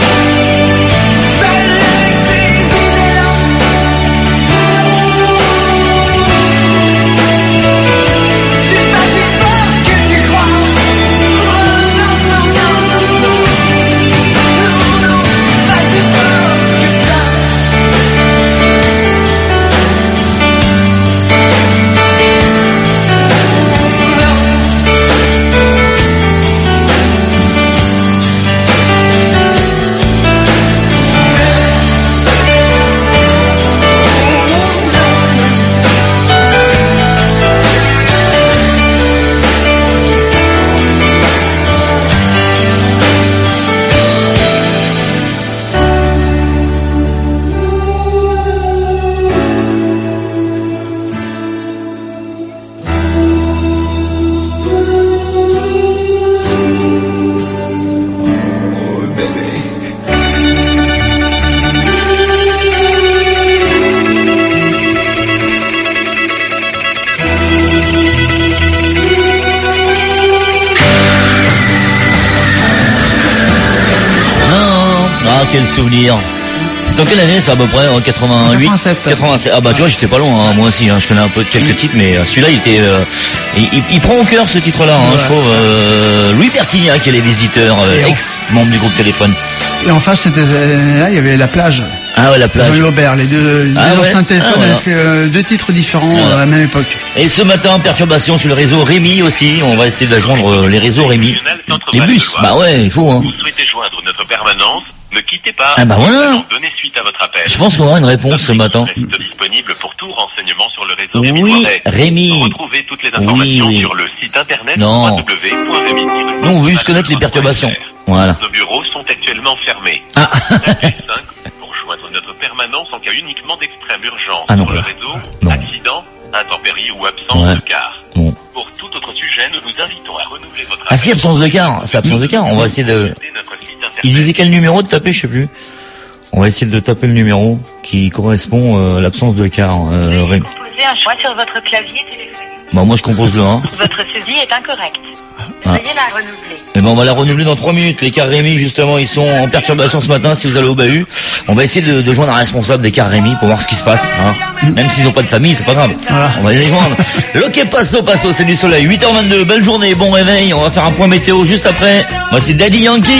quel souvenir. C'est en quelle année ça à peu près, en 88 87. Ah bah tu vois, j'étais pas loin, hein, moi aussi, hein, je connais un peu quelques titres, mais celui-là il était il prend au cœur ce titre-là, hein, je trouve. Louis Bertignac qui est les visiteurs, ex-membre du groupe Téléphone. Et en face, c'était là, il y avait La Plage. Ah ouais, La Plage. Louis Aubert, les deux anciens Téléphones avaient fait 2 titres différents à la même époque. Et ce matin, perturbation sur le réseau Rémi aussi. On va essayer de joindre les réseaux Rémi. Les bus, bah ouais, il faut. Hein. Vous souhaitez joindre notre permanence, ne quittez pas. Ah bah voilà. Donnez suite à votre appel. Je pense qu'on aura une réponse ce matin. Reste disponible pour tout renseignement sur le réseau Oui, Rémi. Retrouvez toutes les informations sur le site internet www.remi. Nous, on veut juste connaître les perturbations. Voilà. Nos bureaux sont actuellement fermés. Ah. Tapez 5 pour joindre notre permanence en cas uniquement d'extrême urgence sur le réseau, accident, intempérie ou absence de car. Bon. Pour tout autre sujet, nous vous invitons à renouveler votre appel. Ah si, absence de car. C'est absence de car. On va essayer de... Il disait quel numéro de taper, je sais plus. On va essayer de taper le numéro qui correspond à l'absence de car. Composez un choix sur votre clavier téléphonique. Bah moi je compose le 1. Votre saisie est incorrecte. Veuillez la renouveler. Et ben on va la renouveler dans 3 minutes. Les cars Rémi justement, ils sont en perturbation ce matin. Si vous allez au bahut, on va essayer de joindre un responsable des cars Rémi pour voir ce qui se passe. Hein. Même s'ils ont pas de famille, c'est pas grave. Voilà. On va les joindre. Loquet Passo, c'est du soleil. 8h22, belle journée, bon réveil. On va faire un point météo juste après. Voici Daddy Yankee.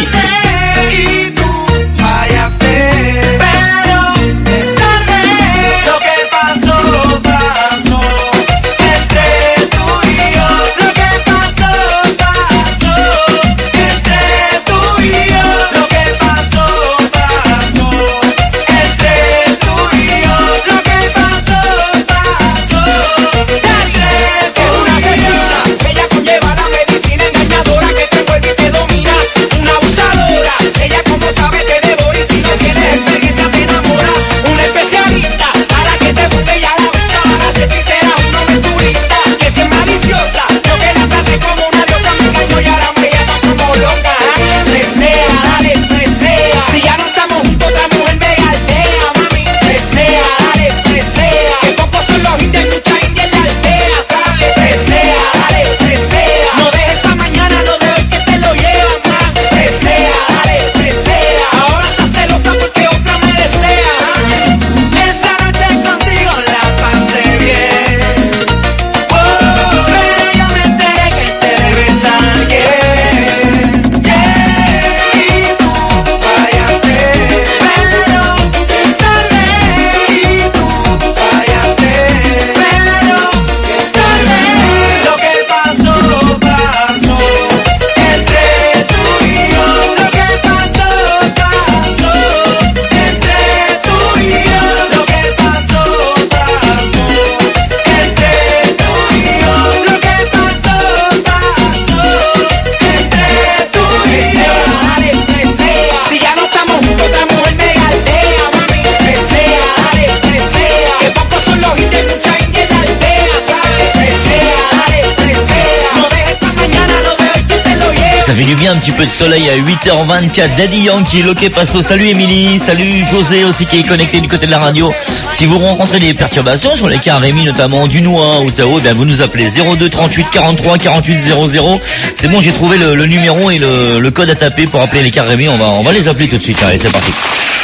Un petit peu de soleil à 8h24. Daddy Yankee, Loquet Passo. Salut Émilie, salut José aussi qui est connecté du côté de la radio. Si vous rencontrez des perturbations sur les cars Rémi, notamment du Noix ou Tao, ben vous nous appelez 02 38 43 48 00. C'est bon, j'ai trouvé le numéro et le code à taper pour appeler les cars Rémi. On va les appeler tout de suite. Allez, c'est parti.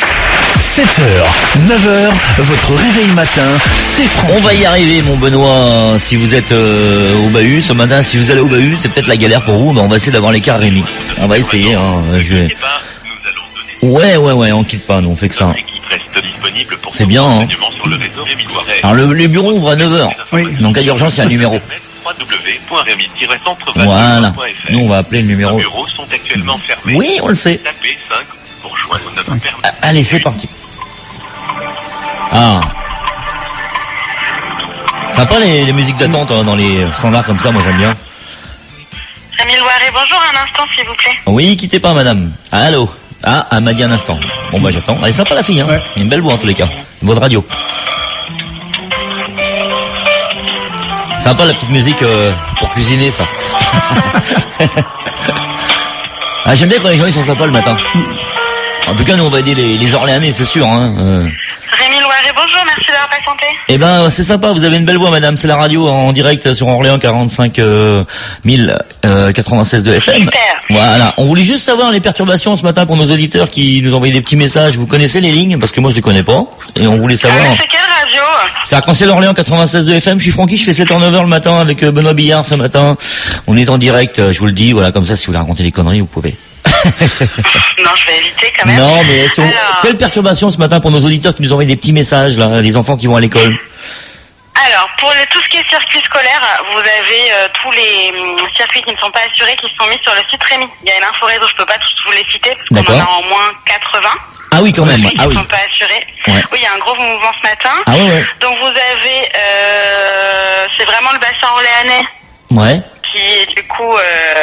7h, 9h, votre réveil matin, c'est Francky. On va y arriver, mon Benoît. Si vous êtes au bahut ce matin, si vous allez au bahut, c'est peut-être la galère pour vous, mais on va essayer d'avoir les cars Rémi. On va essayer. Hein, Ouais, on quitte pas, nous on fait que ça. C'est bien. Hein. Alors les bureaux ouvrent à 9h. Oui. Donc à l'urgence, il y a un numéro. Voilà. Nous on va appeler le numéro. Les bureaux sont actuellement fermés. Oui, on le sait. Tapez 5 pour joindre notre permanence. Allez, c'est parti. Ah. Sympa les musiques d'attente dans les standards comme ça, moi j'aime bien. Rémi Loiret, bonjour, un instant s'il vous plaît. Oui, quittez pas madame. Allô. Ah, elle m'a dit un instant. Bon bah j'attends. Elle est sympa la fille, hein. Ouais. Il y a une belle voix en tous les cas. Une voix de radio. Sympa la petite musique pour cuisiner ça. Ah, j'aime bien quand les gens ils sont sympas le matin. En tout cas nous on va aider les Orléanais, c'est sûr, hein. Rémi Loiret, bonjour, merci d'avoir patienté. Eh ben, c'est sympa, vous avez une belle voix, madame. C'est la radio en direct sur Orléans 45 96 de FM. Super. Voilà. On voulait juste savoir les perturbations ce matin pour nos auditeurs qui nous envoyaient des petits messages. Vous connaissez les lignes? Parce que moi, je les connais pas. Et on voulait savoir. C'est quelle radio? C'est Arc-en-Ciel Orléans 96 de FM. Je suis Francky, je fais 7h-9h le matin avec Benoît Billard ce matin. On est en direct, je vous le dis. Voilà, comme ça, si vous voulez raconter des conneries, vous pouvez. Non, je vais éviter quand même. Non, mais quelle perturbation ce matin pour nos auditeurs qui nous envoient des petits messages, là, les enfants qui vont à l'école? Alors, pour tout ce qui est circuit scolaire, vous avez tous les circuits qui ne sont pas assurés qui sont mis sur le site Rémi. Il y a une info réseau, je peux pas tous vous les citer parce qu'on en a au moins 80. Ah oui, quand même. Qui ne sont pas assurés. Ouais. Oui, il y a un gros mouvement ce matin. Ah ouais. Donc vous avez, c'est vraiment le bassin orléanais. Ouais. Qui est du coup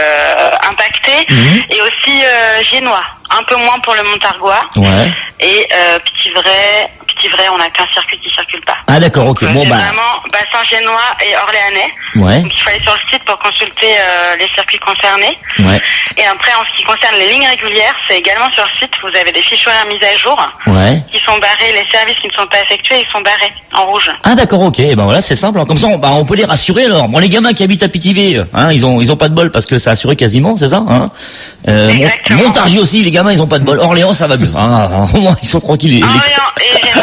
impacté, et aussi Génois, un peu moins pour le Montargois, et Petit-Vrai, on n'a qu'un circuit qui circule pas. Ah d'accord, ok. Donc, c'est vraiment bassin génois et orléanais. Ouais. Donc il faut aller sur le site pour consulter les circuits concernés. Ouais. Et après, en ce qui concerne les lignes régulières, c'est également sur le site, vous avez des fiches horaires mises à jour qui sont barrés, les services qui ne sont pas effectués, ils sont barrés en rouge. Ah d'accord, ok. Ben voilà, c'est simple. Comme ça, on peut les rassurer alors. Bon, les gamins qui habitent à Pithiviers, hein, ils ont pas de bol parce que ça assuré quasiment, c'est ça, hein. Montargis aussi, les gamins, ils ont pas de bol. Orléans, ça va mieux. Hein, au moins, ils sont tranquilles. Orléans et Génois,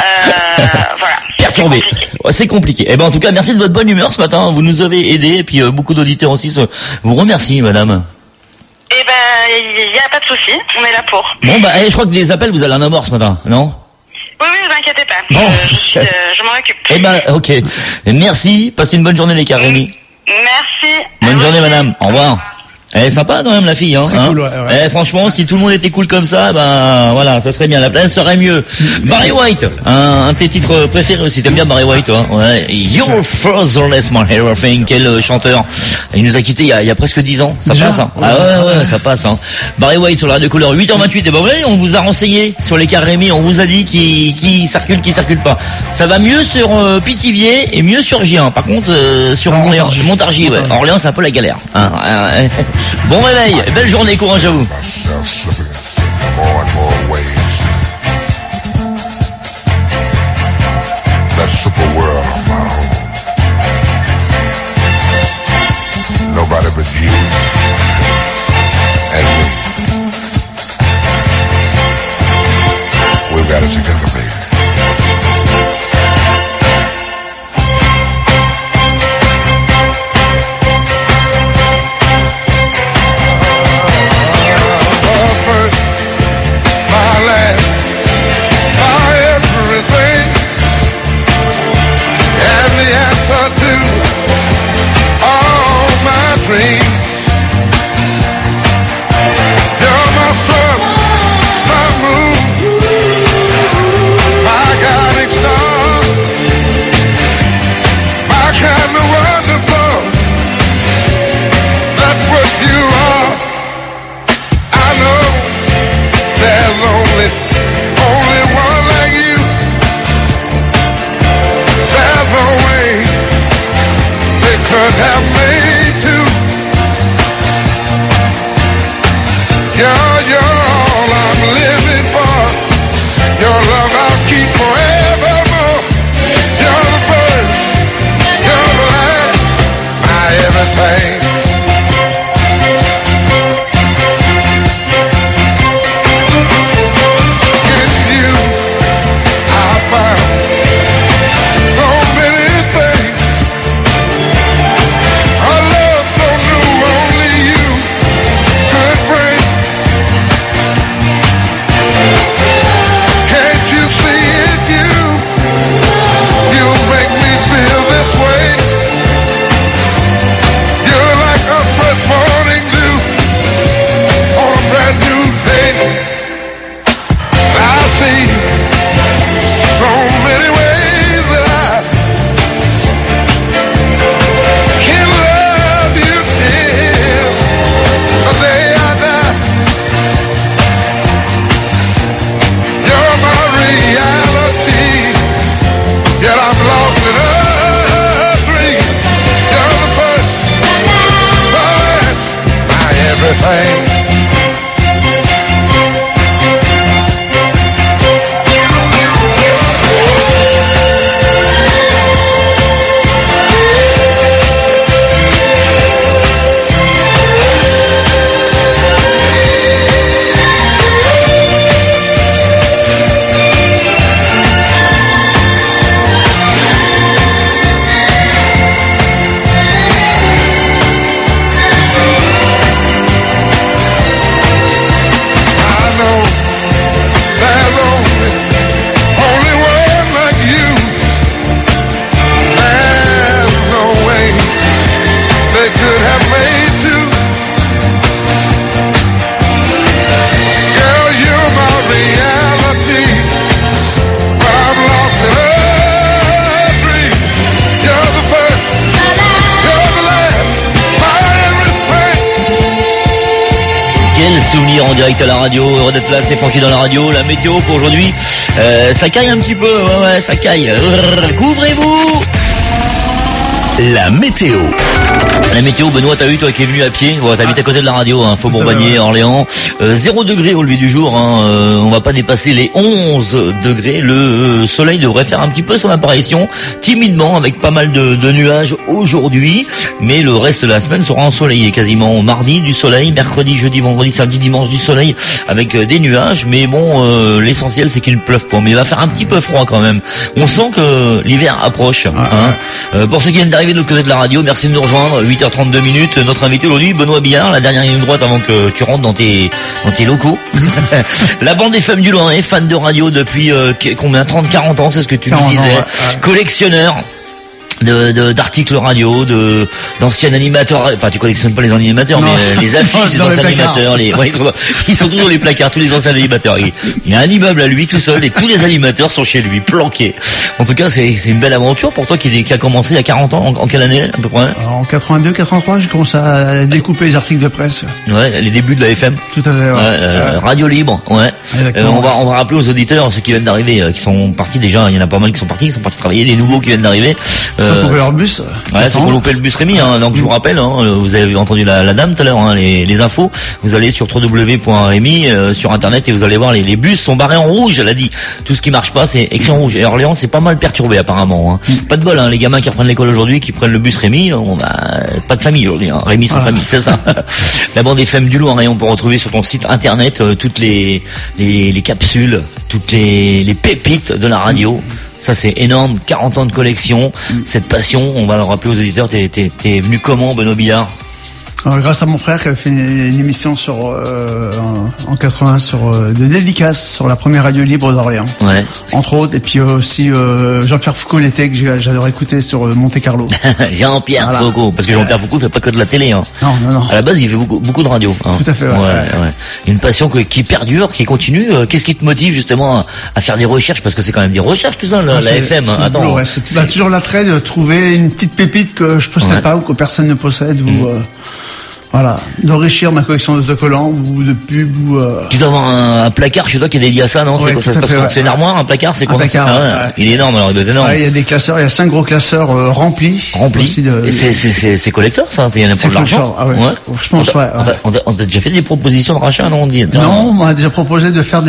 voilà. Perturbé. C'est compliqué. Eh ben en tout cas, merci de votre bonne humeur ce matin. Vous nous avez aidé et puis beaucoup d'auditeurs aussi vous remercient, madame. Eh ben, il n'y a pas de souci. On est là pour. Bon bah, je crois que des appels, vous allez en avoir ce matin, non? Oui, vous inquiétez pas. Bon. Je m'en occupe. Eh ben, ok. Merci. Passez une bonne journée, les Rémi. Merci. Bonne journée, madame. Au revoir. Elle est sympa quand même, la fille, hein. Très cool, ouais. Franchement, si tout le monde était cool comme ça, ben voilà, ça serait bien. La planète serait mieux. Barry White, un de tes titres préférés aussi. T'aimes bien Barry White, toi? Ouais. Your Fatherless My Everything, quel chanteur. Il nous a quittés il y a presque 10 ans. Ça passe, hein. Ah ouais, ça passe, hein. Barry White sur la radio couleur 8h28. Et ben ouais, on vous a renseigné sur les Rémi. On vous a dit qui circule pas. Ça va mieux sur Pithiviers et mieux sur Gien. Par contre, sur Orléans, Montargis, ouais. Orléans, c'est un peu la galère. Hein. Bon réveil, belle journée, courage à vous. That super world of my own. Nobody but you and me. We've got it together, baby. Dreams. You're my sun, my moon, my guiding star, my kind of wonderful. That's what you are. I know there's only one like you. There's no way they could have made. You're all I'm living for. Your love I'll keep forevermore. You're the first, you're the last, my everything. In you, I found so many things. Oh, Quel souvenir en direct à la radio. Heureux d'être là, c'est Francky dans la radio. La météo pour aujourd'hui, ça caille un petit peu. Ouais, ça caille. Couvrez-vous. La météo. La météo, Benoît, t'as vu, toi qui es venu à pied, t'habites à côté de la radio, Faubourg-Bagné, Orléans, 0 degré au lever du jour, on va pas dépasser les 11 degrés, le soleil devrait faire un petit peu son apparition, timidement, avec pas mal de nuages aujourd'hui, mais le reste de la semaine sera ensoleillé quasiment. Mardi, du soleil, mercredi, jeudi, vendredi, samedi, dimanche, du soleil, avec des nuages, mais bon, l'essentiel c'est qu'il ne pleuve pas, mais il va faire un petit peu froid quand même. On sent que l'hiver approche, pour ceux qui viennent d'arriver de l'autre côté de la radio, merci de nous rejoindre, 8h32 minutes. Notre invité aujourd'hui, Benoît Billard, la dernière ligne droite avant que tu rentres dans tes locaux. La bande des femmes du Loiret, fan de radio depuis combien, 30-40 ans, c'est ce que tu nous disais. Collectionneur d'articles radio, d'anciens animateurs. Enfin, tu collectionnes pas les animateurs, mais les affiches des anciens animateurs. Ils sont tous dans les placards, tous les anciens animateurs. Il y a un immeuble à lui tout seul et tous les animateurs sont chez lui, planqués. En tout cas, c'est une belle aventure pour toi qui a commencé il y a 40 ans. En quelle année à peu près? En 82-83, j'ai commencé à découper les articles de presse. Ouais, les débuts de la FM. Tout à fait. Radio libre. Ouais. On va rappeler aux auditeurs, ceux qui viennent d'arriver, qui sont partis déjà. Il y en a pas mal qui sont partis travailler. Les nouveaux qui viennent d'arriver. Leur bus. Ouais, c'est pour louper le bus Rémi. Donc je vous rappelle, vous avez entendu la dame tout à l'heure, les infos. Vous allez sur www.rémi sur internet et vous allez voir les bus sont barrés en rouge. Elle a dit tout ce qui marche pas, c'est écrit en rouge. Et Orléans, c'est pas mal perturbé apparemment. Pas de bol, les gamins qui reprennent l'école aujourd'hui, qui prennent le bus Rémi, pas de famille aujourd'hui. Rémi sans famille, c'est ça. La bande FM du Loiret, on peut retrouver sur ton site internet toutes les capsules, toutes les pépites de la radio. Ça c'est énorme, 40 ans de collection, cette passion, on va le rappeler aux éditeurs, t'es venu comment Benoît Billard? Grâce à mon frère qui a fait une émission en 80 de dédicace sur la première radio libre d'Orléans. Ouais. Entre autres, et puis aussi Jean-Pierre Foucault l'été que j'adore écouter sur Monte Carlo. Jean-Pierre Foucault, parce que Jean-Pierre Foucault fait pas que de la télé. Non. À la base, il fait beaucoup de radio. Tout à fait. Ouais. Une passion qui perdure, qui continue. Qu'est-ce qui te motive justement à faire des recherches, parce que c'est quand même des recherches tout ça, la FM. Attends. C'est toujours l'attrait de trouver une petite pépite que je possède pas ou que personne ne possède ou. Voilà, d'enrichir ma collection d'autocollants ou de pubs ou. Tu dois avoir un placard chez toi qui est dédié à ça, non? Ouais, c'est une armoire, un placard, c'est quoi? Un placard. Il est énorme, alors il doit être énorme. Il y a des classeurs, il y a 5 gros classeurs remplis. Et c'est collector, ça? Il y en a pour de l'argent. Ah ouais. Je pense, On t'a déjà fait des propositions de rachat, non? Non, on m'a déjà proposé de faire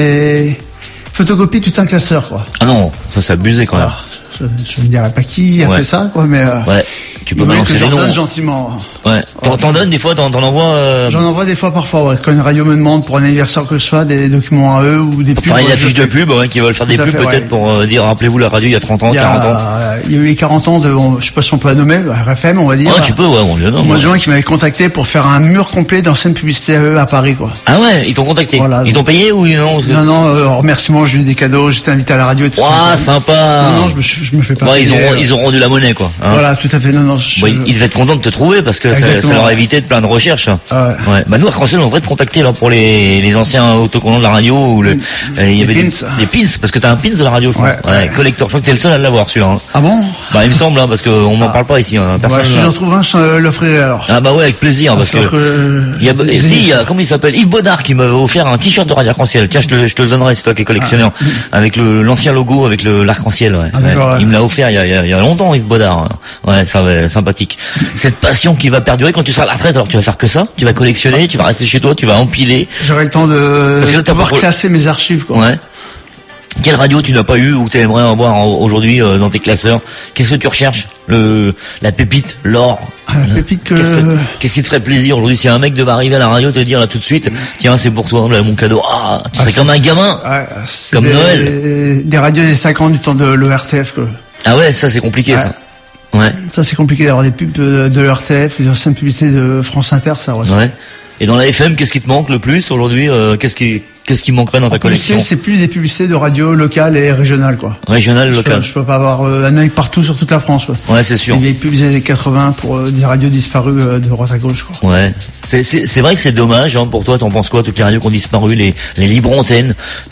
des photocopies tout un classeur, quoi. Ah non, ça c'est abusé quand même. Je ne dirais pas qui a fait ça, quoi, mais. Ouais. Tu peux balancer les noms. Gentiment. Ouais. T'en donnes des fois, t'en envoies. J'en envoie des fois parfois, ouais. Quand une radio me demande pour un anniversaire que ce soit, des documents à eux ou des pubs. Enfin, il y a fiche de pub, qui veulent faire des pubs peut-être pour dire, rappelez-vous la radio il y a 30 ans, 40 ans. Il y a eu les 40 ans je sais pas si on peut la nommer, RFM, on va dire. Ouais, tu peux, on le nomme. Moi, des gens qui m'avaient contacté pour faire un mur complet d'anciennes publicités à eux à Paris, quoi. Ah ouais, ils t'ont contacté. Voilà. Ils t'ont payé ou non? Non, remerciement, j'ai eu des cadeaux, j'étais invité à la radio et tout ça. Ah, sympa. Non, je me fais pas. Ouais, ils ont rendu la monnaie, quoi. Voilà, tout à fait, ils devaient être contents de te trouver parce que ça leur a évité de plein de recherches. Ouais. Bah nous, Arc-en-Ciel, on devrait te contacter là pour les anciens autocollants de la radio ou il y avait des pins, parce que t'as un pins de la radio, je crois. Ouais, collector. Je crois que t'es le seul à l'avoir, celui-là. Ah bon? Bah il me semble, parce que on m'en parle pas ici. Personne. Si j'en trouve un, je l'offrirai alors. Ah bah ouais, avec plaisir, parce que il y a comment il s'appelle, Yves Baudard qui m'avait offert un t-shirt de Radio Arc-en-Ciel. Tiens, je te le donnerai, c'est toi qui es collectionneur, avec l'ancien logo avec l'arc-en-ciel. Ouais. Il me l'a offert il y a longtemps, Yves Baudard. Ouais, ça va, sympathique. Cette passion qui va perdurer quand tu seras à la retraite, alors tu vas faire que ça, tu vas collectionner, tu vas rester chez toi, tu vas empiler. J'aurai le temps de pouvoir classer mes archives, quoi. Ouais. Quelle radio tu n'as pas eu ou tu aimerais avoir aujourd'hui dans tes classeurs? Qu'est-ce que tu recherches? La pépite, l'or. La pépite Qu'est-ce qui te ferait plaisir aujourd'hui si un mec devait arriver à la radio te dire là tout de suite, tiens, c'est pour toi, là, mon cadeau. Ah, tu serais comme un gamin. Comme Noël. Des radios des 50 du temps de l'ORTF, quoi. Ah ouais, ça c'est compliqué ça. Ouais. Ça c'est compliqué d'avoir des pubs de l'ORTF, des anciennes publicités de France Inter, ça. Ouais. Et dans la FM, qu'est-ce qui te manque le plus aujourd'hui? Qu'est-ce Qu'est-ce qui manquerait dans ta collection? C'est plus des publicités de radio locales et régionales, quoi. Régionales, locales. Je peux pas avoir un œil partout sur toute la France, quoi. Ouais, c'est sûr. Des vieilles pubs des années 80 pour des radios disparues de droite à gauche, quoi. Ouais. C'est vrai que c'est dommage, hein, pour toi. T'en penses quoi? Toutes les radios qui ont disparu, les libres antennes,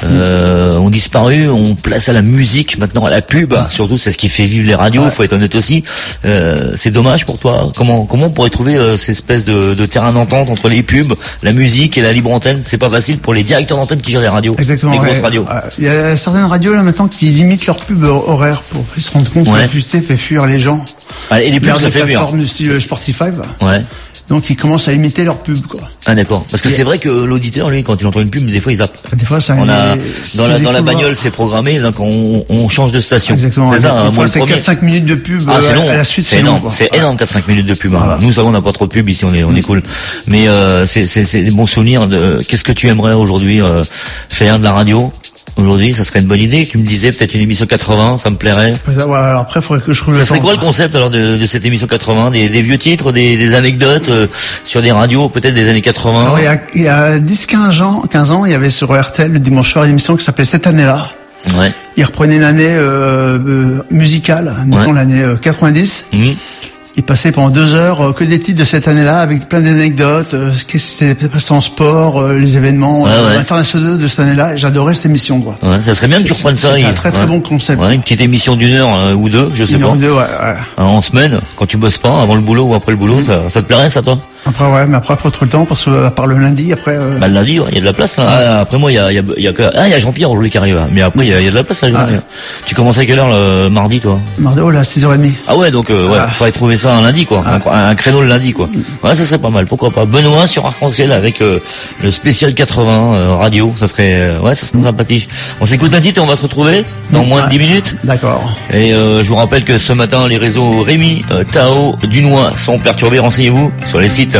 ont disparu. On place à la musique, maintenant à la pub. Surtout, c'est ce qui fait vivre les radios. Faut être honnête aussi. C'est dommage pour toi. Comment on pourrait trouver cette espèce de terrain d'entente entre les pubs, la musique et la libre antenne? C'est pas facile pour les directeurs d'antenne qui gèrent les radios. Exactement. Les grosses radios. Il y a certaines radios là maintenant qui limitent leur pub horaire pour qu'ils se rendent compte que la publicité fait fuir les gens. Et les pubs, ça fait fuir. Plateformes du style Sportify. Ouais. Donc ils commencent à limiter leur pub, quoi. Ah d'accord. Parce que c'est vrai que l'auditeur, lui, quand il entend une pub, des fois il zappe. Des fois, ça. Dans la bagnole, c'est programmé. Donc on change de station. Exactement. C'est ça. Moi, c'est 4-5 minutes de pub. C'est long. À la suite, c'est énorme. C'est énorme, 4-5 minutes de pub. Voilà. Nous, on n'a pas trop de pub ici. On est cool. Mais c'est des bons souvenirs. Qu'est-ce que tu aimerais aujourd'hui faire de la radio? Aujourd'hui, ça serait une bonne idée. Tu me disais peut-être une émission 80, ça me plairait. Alors après, il faudrait que je trouve. Ça serait quoi le concept alors de cette émission 80? Des vieux titres, des anecdotes sur des radios peut-être des années 80. Alors, il y a 10-15 ans, il y avait sur RTL le dimanche soir une émission qui s'appelait Cette année-là. Ouais. Il reprenait une année musicale, mettons l'année 90. Il passait pendant 2 heures que des titres de cette année-là avec plein d'anecdotes, ce qui s'était passé en sport, les événements internationaux de cette année-là. Et j'adorais cette émission, quoi. Ouais, ça serait bien que tu reprennes ça. C'est un très bon concept. Ouais, une petite émission d'1 heure ou 2, je sais pas. 1 heure ou 2, en semaine, quand tu bosses pas, avant le boulot ou après le boulot, ça te plairait ça, toi? Après, mais après, faut trop le temps, parce que, à part le lundi, après, le lundi, il y a de la place, là. Après moi, il y a Jean-Pierre aujourd'hui qui arrive, mais après, il y a de la place, à Jean-Pierre. Tu commences à quelle heure, le mardi, toi? Mardi, là, 6h30. Ah ouais, donc, faudrait trouver ça un lundi, quoi. Un créneau le lundi, quoi. Ouais, ça serait pas mal, pourquoi pas. Benoît sur Arc-en-Ciel avec, le spécial 80, radio, ça serait sympathique. On s'écoute un titre et on va se retrouver dans moins de 10 minutes. D'accord. Et, je vous rappelle que ce matin, les réseaux Rémi, Tao, Dunois sont perturbés. Renseignez-vous sur les sites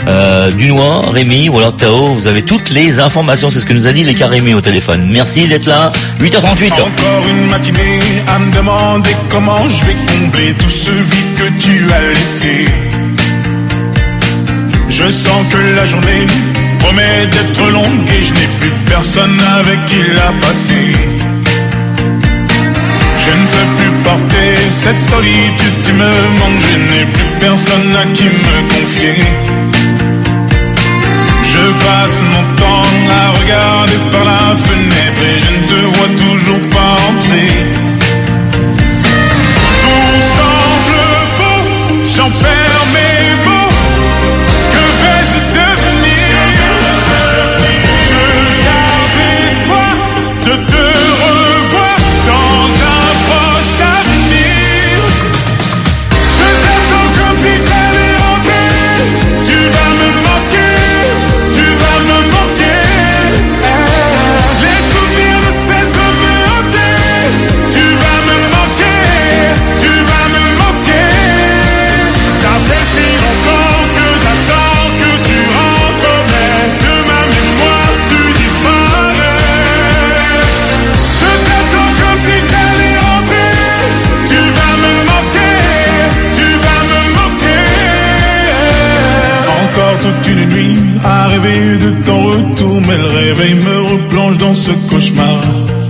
Dunois, Rémi ou alors Tao, vous avez toutes les informations, c'est ce que nous a dit les cas Rémi au téléphone. Merci d'être là, 8h38. Encore une matinée à me demander comment je vais combler tout ce vide que tu as laissé. Je sens que la journée promet d'être longue et je n'ai plus personne avec qui la passer. Je ne peux plus porter cette solitude, tu me manques, je n'ai plus personne à qui me confier. Je passe mon temps à regarder par la fenêtre et je ne te vois toujours pas entrer. Tout semble faux, j'en perds mes mots. Que vais-je devenir? Je garde espoir de te revoir dans un proche avenir. Je t'attends comme si t'allais rentrer. Tu vas me manquer. Les souvenirs ne cessent de me hanter. Tu vas me manquer. Ça fait si longtemps que j'attends que tu rentres, mais de ma mémoire tu disparais. Je t'attends comme si t'allais rentrer. Tu vas me manquer. Encore toute une nuit à rêver de ton retour, mais le réveil me replonge dans ce cauchemar.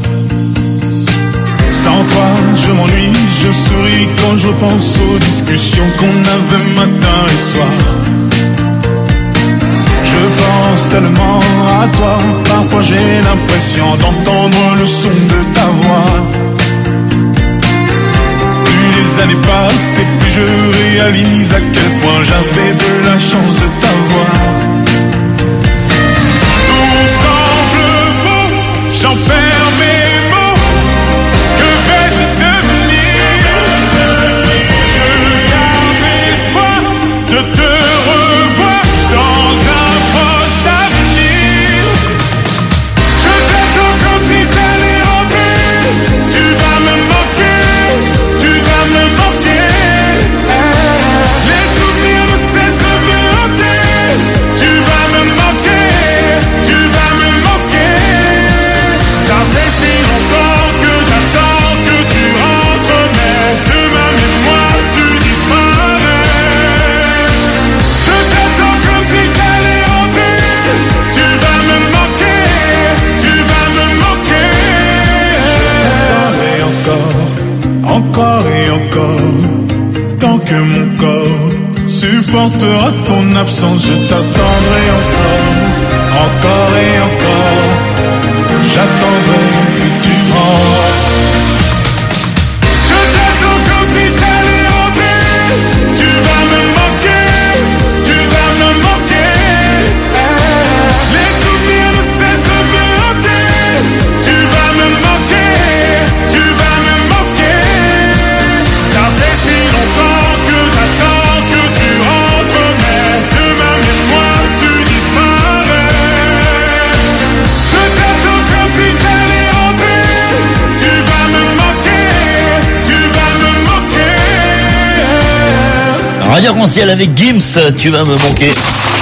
Sans toi, je m'ennuie, je souris quand je pense aux discussions qu'on avait matin et soir. Je pense tellement à toi, parfois j'ai l'impression d'entendre le son de ta voix. Plus les années passent et plus je réalise à quel point j'avais de la chance de t'avoir. J'en perds mes mots. Que vais-je devenir? Je garde espoir de te revoir dans un proche avenir. Je t'attends comme si t'allais rentrer. Tu vas me manquer. Les souvenirs ne cessent de me hanter. supportera ton absence. Je t'attendrai encore, encore et encore. J'attendrai que tu rentres. Je t'attends comme si t'allais rentrer. Tu vas me manquer, tu vas me manquer. Les souvenirs ne cessent de me hanter. Tu vas me manquer, tu vas me manquer. Ça fait si longtemps que j'attends que tu rentres, mais de ma mémoire tu disparais. Je t'attends comme si t'allais rentrer. Tu vas me manquer, tu vas me manquer. Radio Arc-en-Ciel avec Gims, tu vas me manquer.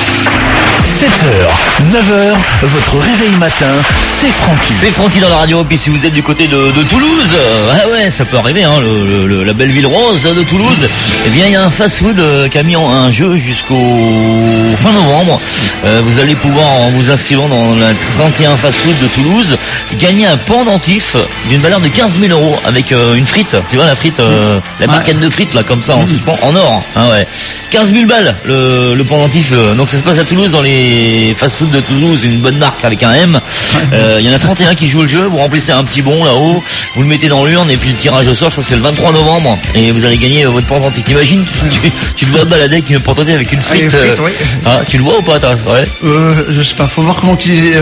7h, 9h, votre réveil matin, c'est Francky. C'est Francky dans la radio, puis si vous êtes du côté de Toulouse, ah ouais, ça peut arriver, hein, la belle ville rose de Toulouse, eh bien il y a un fast-food qui a mis un jeu jusqu'au fin novembre. Vous allez pouvoir, en vous inscrivant dans la 31 fast-food de Toulouse, gagner un pendentif d'une valeur de 15 000 € avec une frite, tu vois la frite, la barquette de frites là, comme ça, en suspens, en or, hein, ouais. 15 000 balles le pendentif, donc ça se passe à Toulouse dans les fast-food de Toulouse, une bonne marque avec un M. Il y en a 31 qui jouent le jeu, vous remplissez un petit bon là-haut, vous le mettez dans l'urne et puis le tirage au sort, je crois que c'est le 23 novembre et vous allez gagner votre pendentif. T'imagines, tu te vois balader avec une pendentif avec une frite, oui. Ah, tu le vois ou pas toi? Ouais. Je sais pas, faut voir comment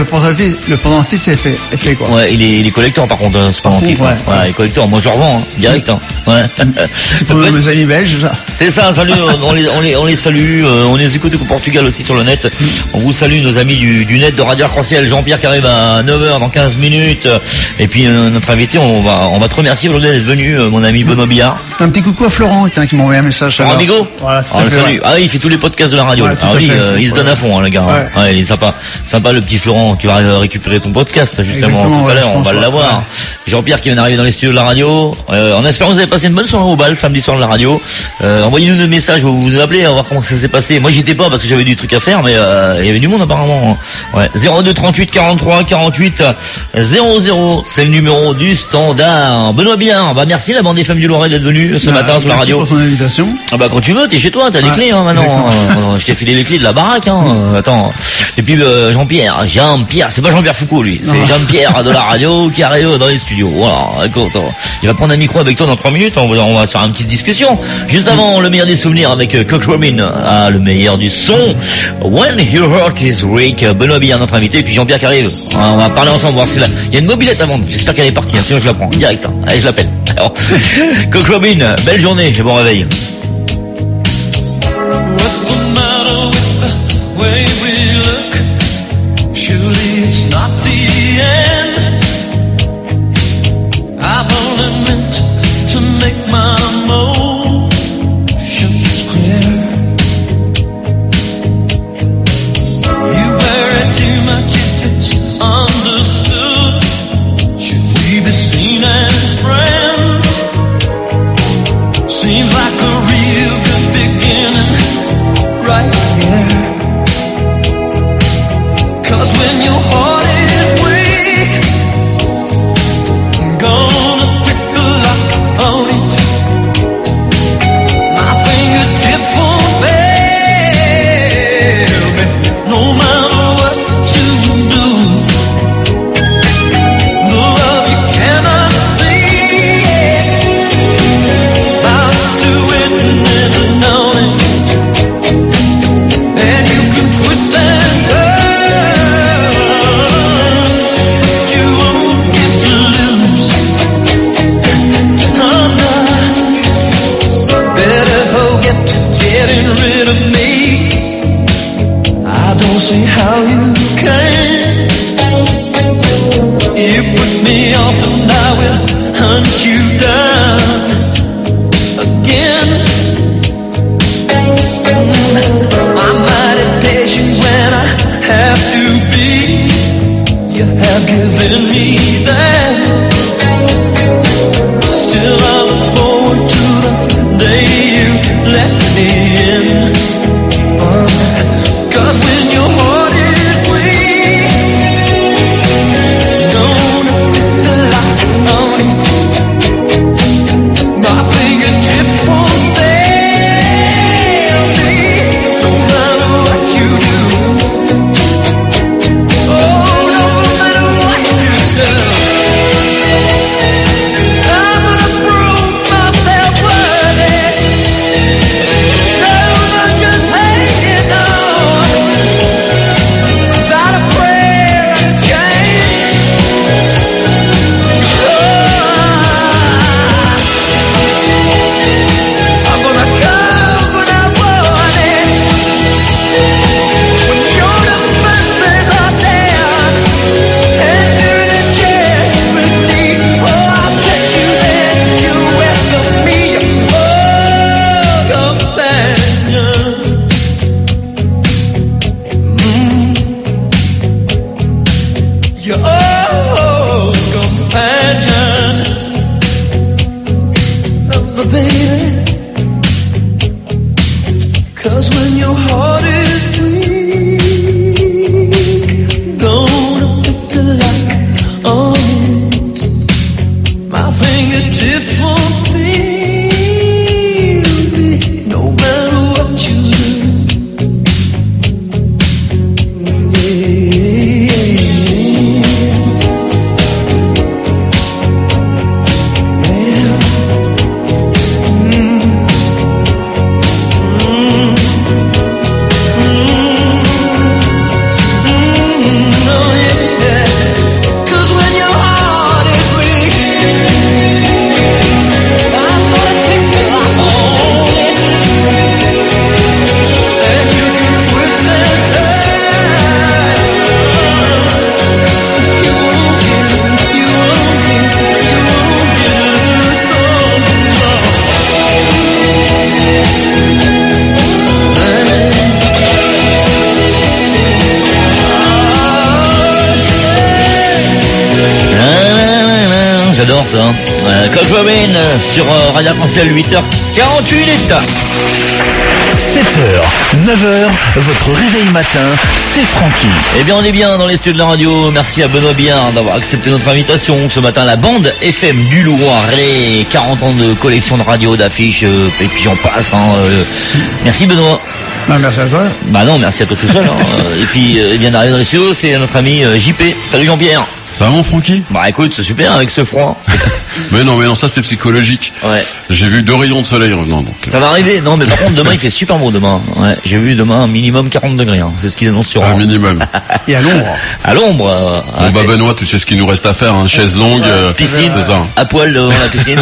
le pendentif c'est fait quoi. Ouais, il est collector par contre, ce pendentif. Ouais, il est collector, moi je le revends, hein, direct. Hein. Ouais. C'est pour mes amis belges ça. C'est ça, salut, on les salue, on les écoute au Portugal aussi sur le net. On vous salue nos amis du net de Radio Arc-en-Ciel, Jean-Pierre qui arrive à 9h dans 15 minutes. Et puis notre invité, on va te remercier aujourd'hui d'être venu, mon ami Benoît Billard. Un petit coucou à Florent qui m'a envoyé un message. Florent Bigot. Voilà, le salut. Ah oui, il fait tous les podcasts de la radio. Ouais, oui, il se donne à fond, hein, le gars. Ouais, il est sympa. Sympa le petit Florent, tu vas récupérer ton podcast justement tout à l'heure, on va l'avoir. Jean-Pierre qui vient d'arriver dans les studios de la radio. En espérant que vous avez passé une bonne soirée au bal samedi soir de la radio. Envoyez-nous des messages, vous nous appelez, on va voir comment ça s'est passé. Moi j'étais pas parce que j'avais du truc à faire, mais il y avait du monde apparemment. Ouais. 02 38 43 48 00, c'est le numéro du standard. Benoît Billard, bah merci la bande des femmes du Loiret d'être venue ce matin sur la radio. Merci pour ton invitation. Ah bah quand tu veux, t'es chez toi, t'as les clés maintenant. Je t'ai filé les clés de la baraque. Attends. Et puis Jean-Pierre, c'est pas Jean-Pierre Foucault lui, c'est Jean-Pierre de la radio qui arrive dans les studios. Voilà, écoute, il va prendre un micro avec toi dans 3 minutes, on va se faire une petite discussion. Juste avant, le meilleur des souvenirs avec Cock Robin, le meilleur du son. When Your Heart Is Weak, Benoît Billard notre invité, et puis Jean-Pierre qui arrive. On va parler ensemble, voir si là. Il y a une mobilette à vendre, j'espère qu'elle est partie, sinon je la prends direct. Allez, je l'appelle. Alors, Cock Robin, belle journée et bon réveil. What's the matter with the way we look? Surely it's not the end. I've only meant to make my emotions clear. You worry too much if it's understood. Should we be seen as friends? Seems like a real good beginning right here. 'Cause when your heart is weak, I'm gonna pick the lock on it. My fingertips won't fail me, no matter what you do. The love you cannot see, bound to witness and know it. And you can twist and turn, but you won't get loose. Oh no, better forget getting rid of me. I don't see how you can. You put me off and I will hunt you down again. I'm mighty patient when I have to be. You have given me that. Still I look forward to the day you let me in. 'Cause when your heart is weak, gonna pick the lock on it. My fingertips won't fail me. 'Cause when your heart is weak, gonna put the lock on it. My fingertips won't feel me, no matter what you do. J'adore ça. Kurt Cobain sur Radio Arc-en-Ciel, 8h48. 7h, 9h, votre réveil matin, c'est Francky. Eh bien, on est bien dans les studios de la radio. Merci à Benoît Biard d'avoir accepté notre invitation. Ce matin, la bande FM du Loiret. 40 ans de collection de radio, d'affiches, et puis j'en passe. Merci Benoît. Bah, merci à toi. Bah non, merci à toi tout seul. Et puis, il vient d'arriver dans les studios, c'est notre ami JP. Salut Jean-Pierre. Ça va mon Francky? Bah écoute, c'est super avec ce froid. mais non, ça c'est psychologique. Ouais. J'ai vu 2 rayons de soleil revenant donc. Ça va arriver. Non, mais par contre demain il fait super beau demain. Ouais, j'ai vu demain un minimum 40 degrés. C'est ce qu'ils annoncent sur. Un minimum. Et à l'ombre. À l'ombre. Bon bah Benoît, tu sais ce qu'il nous reste à faire, chaise longue, piscine, c'est ça. À poil devant la piscine.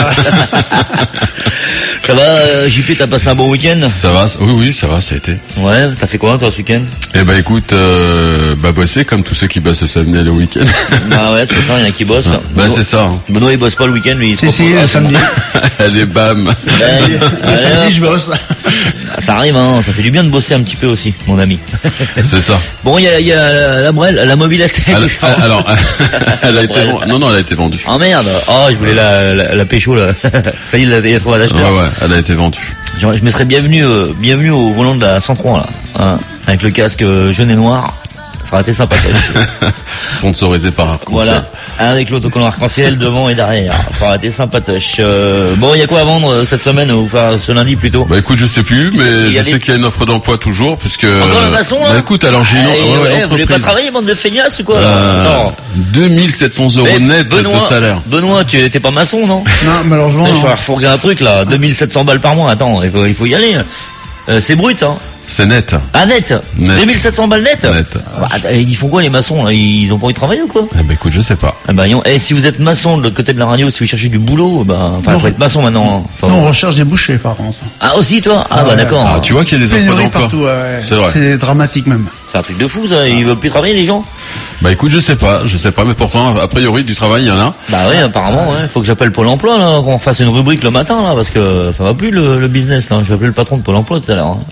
Ça va, JP, t'as passé un bon week-end? Ça va, oui, ça va, ça a été. Ouais, t'as fait quoi toi ce week-end? Eh bah écoute, bosser comme tous ceux qui bossent le samedi et le week-end. Ah ouais, c'est ça, il y en a qui bossent. Bah c'est ça. Benoît il bosse pas le week-end, lui. Si, le samedi. Allez, bam. Le samedi, je bosse. Ça arrive, ça fait du bien de bosser un petit peu aussi, mon ami. C'est ça. Bon, il y a la Brel, la mobilette. Alors, elle a été vendue. Non, elle a été vendue. Oh merde. Oh, je voulais la pécho, là. Ça y est, il y a trouvé l'acheteur. Ouais, elle a été vendue. Je me serais bienvenu au volant de la 103, là. Avec le casque jaune et noir. Ça aurait été sympa. Sponsorisé par Arc-en-Ciel. Voilà. Avec l'autocollant Arc-en-Ciel devant et derrière. Ça aurait été sympatoche. Bon, il y a quoi à vendre cette semaine, ou enfin ce lundi plutôt? Bah écoute, je sais plus, mais je sais qu'il y a une offre d'emploi toujours, puisque. Encore le maçon, là? Bah écoute, alors j'ai une entreprise. Vous voulez pas travailler, bande de feignasses ou quoi? 2700 € net de salaire. Benoît, tu t'es pas maçon, non? Non, malheureusement. Je vais refourguer un truc, là. 2700 balles par mois. Attends, il faut y aller. C'est brut, C'est net. Ah, net. 2700 balles net. Net. Ils font quoi les maçons là? Ils ont pas envie de travailler ou quoi? Eh ben écoute, je sais pas. Si vous êtes maçon de l'autre côté de la radio, si vous cherchez du boulot, faut être maçon maintenant. Non, on recherche des bouchers par contre. Ah aussi toi? D'accord. Ah, tu vois qu'il y a des offres d'emploi partout, ouais. C'est vrai. C'est dramatique même. C'est un truc de fou ça, ils veulent plus travailler les gens? Bah écoute, je sais pas, mais pourtant, a priori, du travail, il y en a. Bah oui, apparemment, ouais. Faut que j'appelle Pôle emploi, là, qu'on fasse une rubrique le matin, là, parce que ça va plus le business, là. Je vais appeler le patron de Pôle emploi tout à l'heure.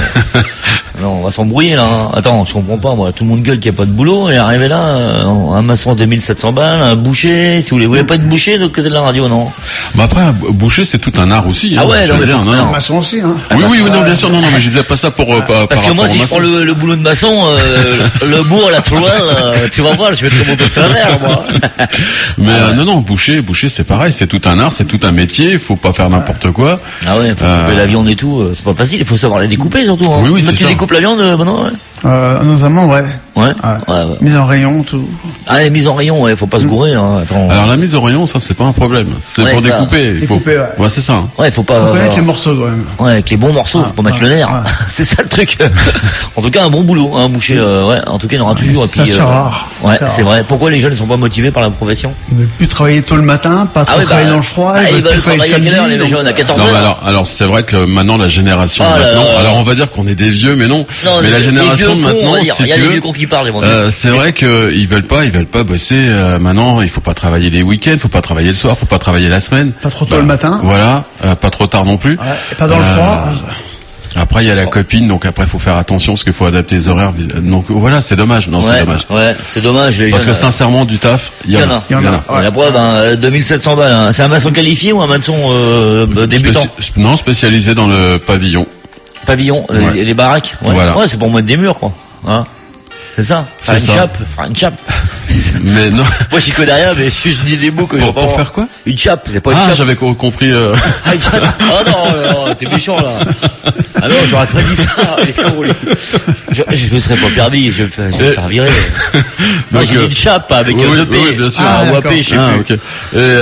Non, on va s'embrouiller, là. Attends, je comprends pas, moi. Tout le monde gueule qu'il n'y a pas de boulot, et arrivé là, un maçon à 2700 balles, un boucher, si vous voulez pas être boucher de l'autre côté de la radio, non? Bah après, un boucher, c'est tout un art aussi, Ah ouais, un maçon aussi, Oui, non, bien sûr, non, mais je disais pas ça pour, parce que moi, si je prends le boulot de maçon, le bourg, la trouelle, tu vas voir, je vais te monter de travers, moi. Mais non, boucher, c'est pareil, c'est tout un art, c'est tout un métier, il faut pas faire n'importe quoi. Ah ouais, faut couper la viande et tout, c'est pas facile, il faut savoir la découper surtout. Oui, c'est ça. Tu découpes la viande, Benoît? Notamment, ouais. Ouais. Mise en rayon, tout. Ah, mise en rayon, ouais, faut pas se gourer, Attends. Alors la mise en rayon, ça c'est pas un problème. C'est pour découper. Ouais, c'est ça. Ouais, faut pas. Faut connaître les morceaux quand même. Ouais, avec les bons morceaux, faut pas mettre le nerf. C'est ça le truc. En tout cas, un bon boulot, boucher. Ouais, en tout cas, il y en aura toujours. Ça c'est rare. Ouais, c'est vrai. Pourquoi les jeunes ne sont pas motivés par la profession? Ils veulent plus travailler tôt le matin, pas trop travailler dans le froid. Ils veulent travailler à quelle heure les jeunes? À 14h? Non, mais alors c'est vrai que maintenant la génération de maintenant. Alors on va dire qu'on est des vieux, mais non. Mais la génération de maintenant, il y a des vieux cons qui parlent. C'est vrai qu'ils veulent pas bosser. Maintenant, il faut pas travailler les week-ends, faut pas travailler le soir, faut pas travailler la semaine. Pas trop tôt le matin. Voilà, pas trop tard non plus. Et pas dans le froid. Après, il y a la copine, donc après, faut faire attention parce qu'il faut adapter les horaires. Donc voilà, c'est dommage. Non, c'est dommage. Ouais, c'est dommage. Parce que sincèrement, du taf, il y en a. La preuve, 2700 balles. C'est un maçon qualifié ou un maçon débutant? Non, spécialisé dans le pavillon. pavillon, les baraques. Ouais. Voilà. Ouais, c'est pour mettre des murs, quoi. Hein? C'est ça. Faire une chape. Mais non. Moi, j'y connais rien, mais je dis des mots que j'entends. Pour faire quoi? Une chape, c'est pas une chape. Ah, j'avais compris, Ah, une chape. Oh non, t'es méchant, là. Ah non, j'aurais pas dit ça. Je me serais pas permis, je vais me faire virer. Non, j'ai dit une chape avec deux P. Oui, bien sûr. Ou un P, je sais plus. Ok.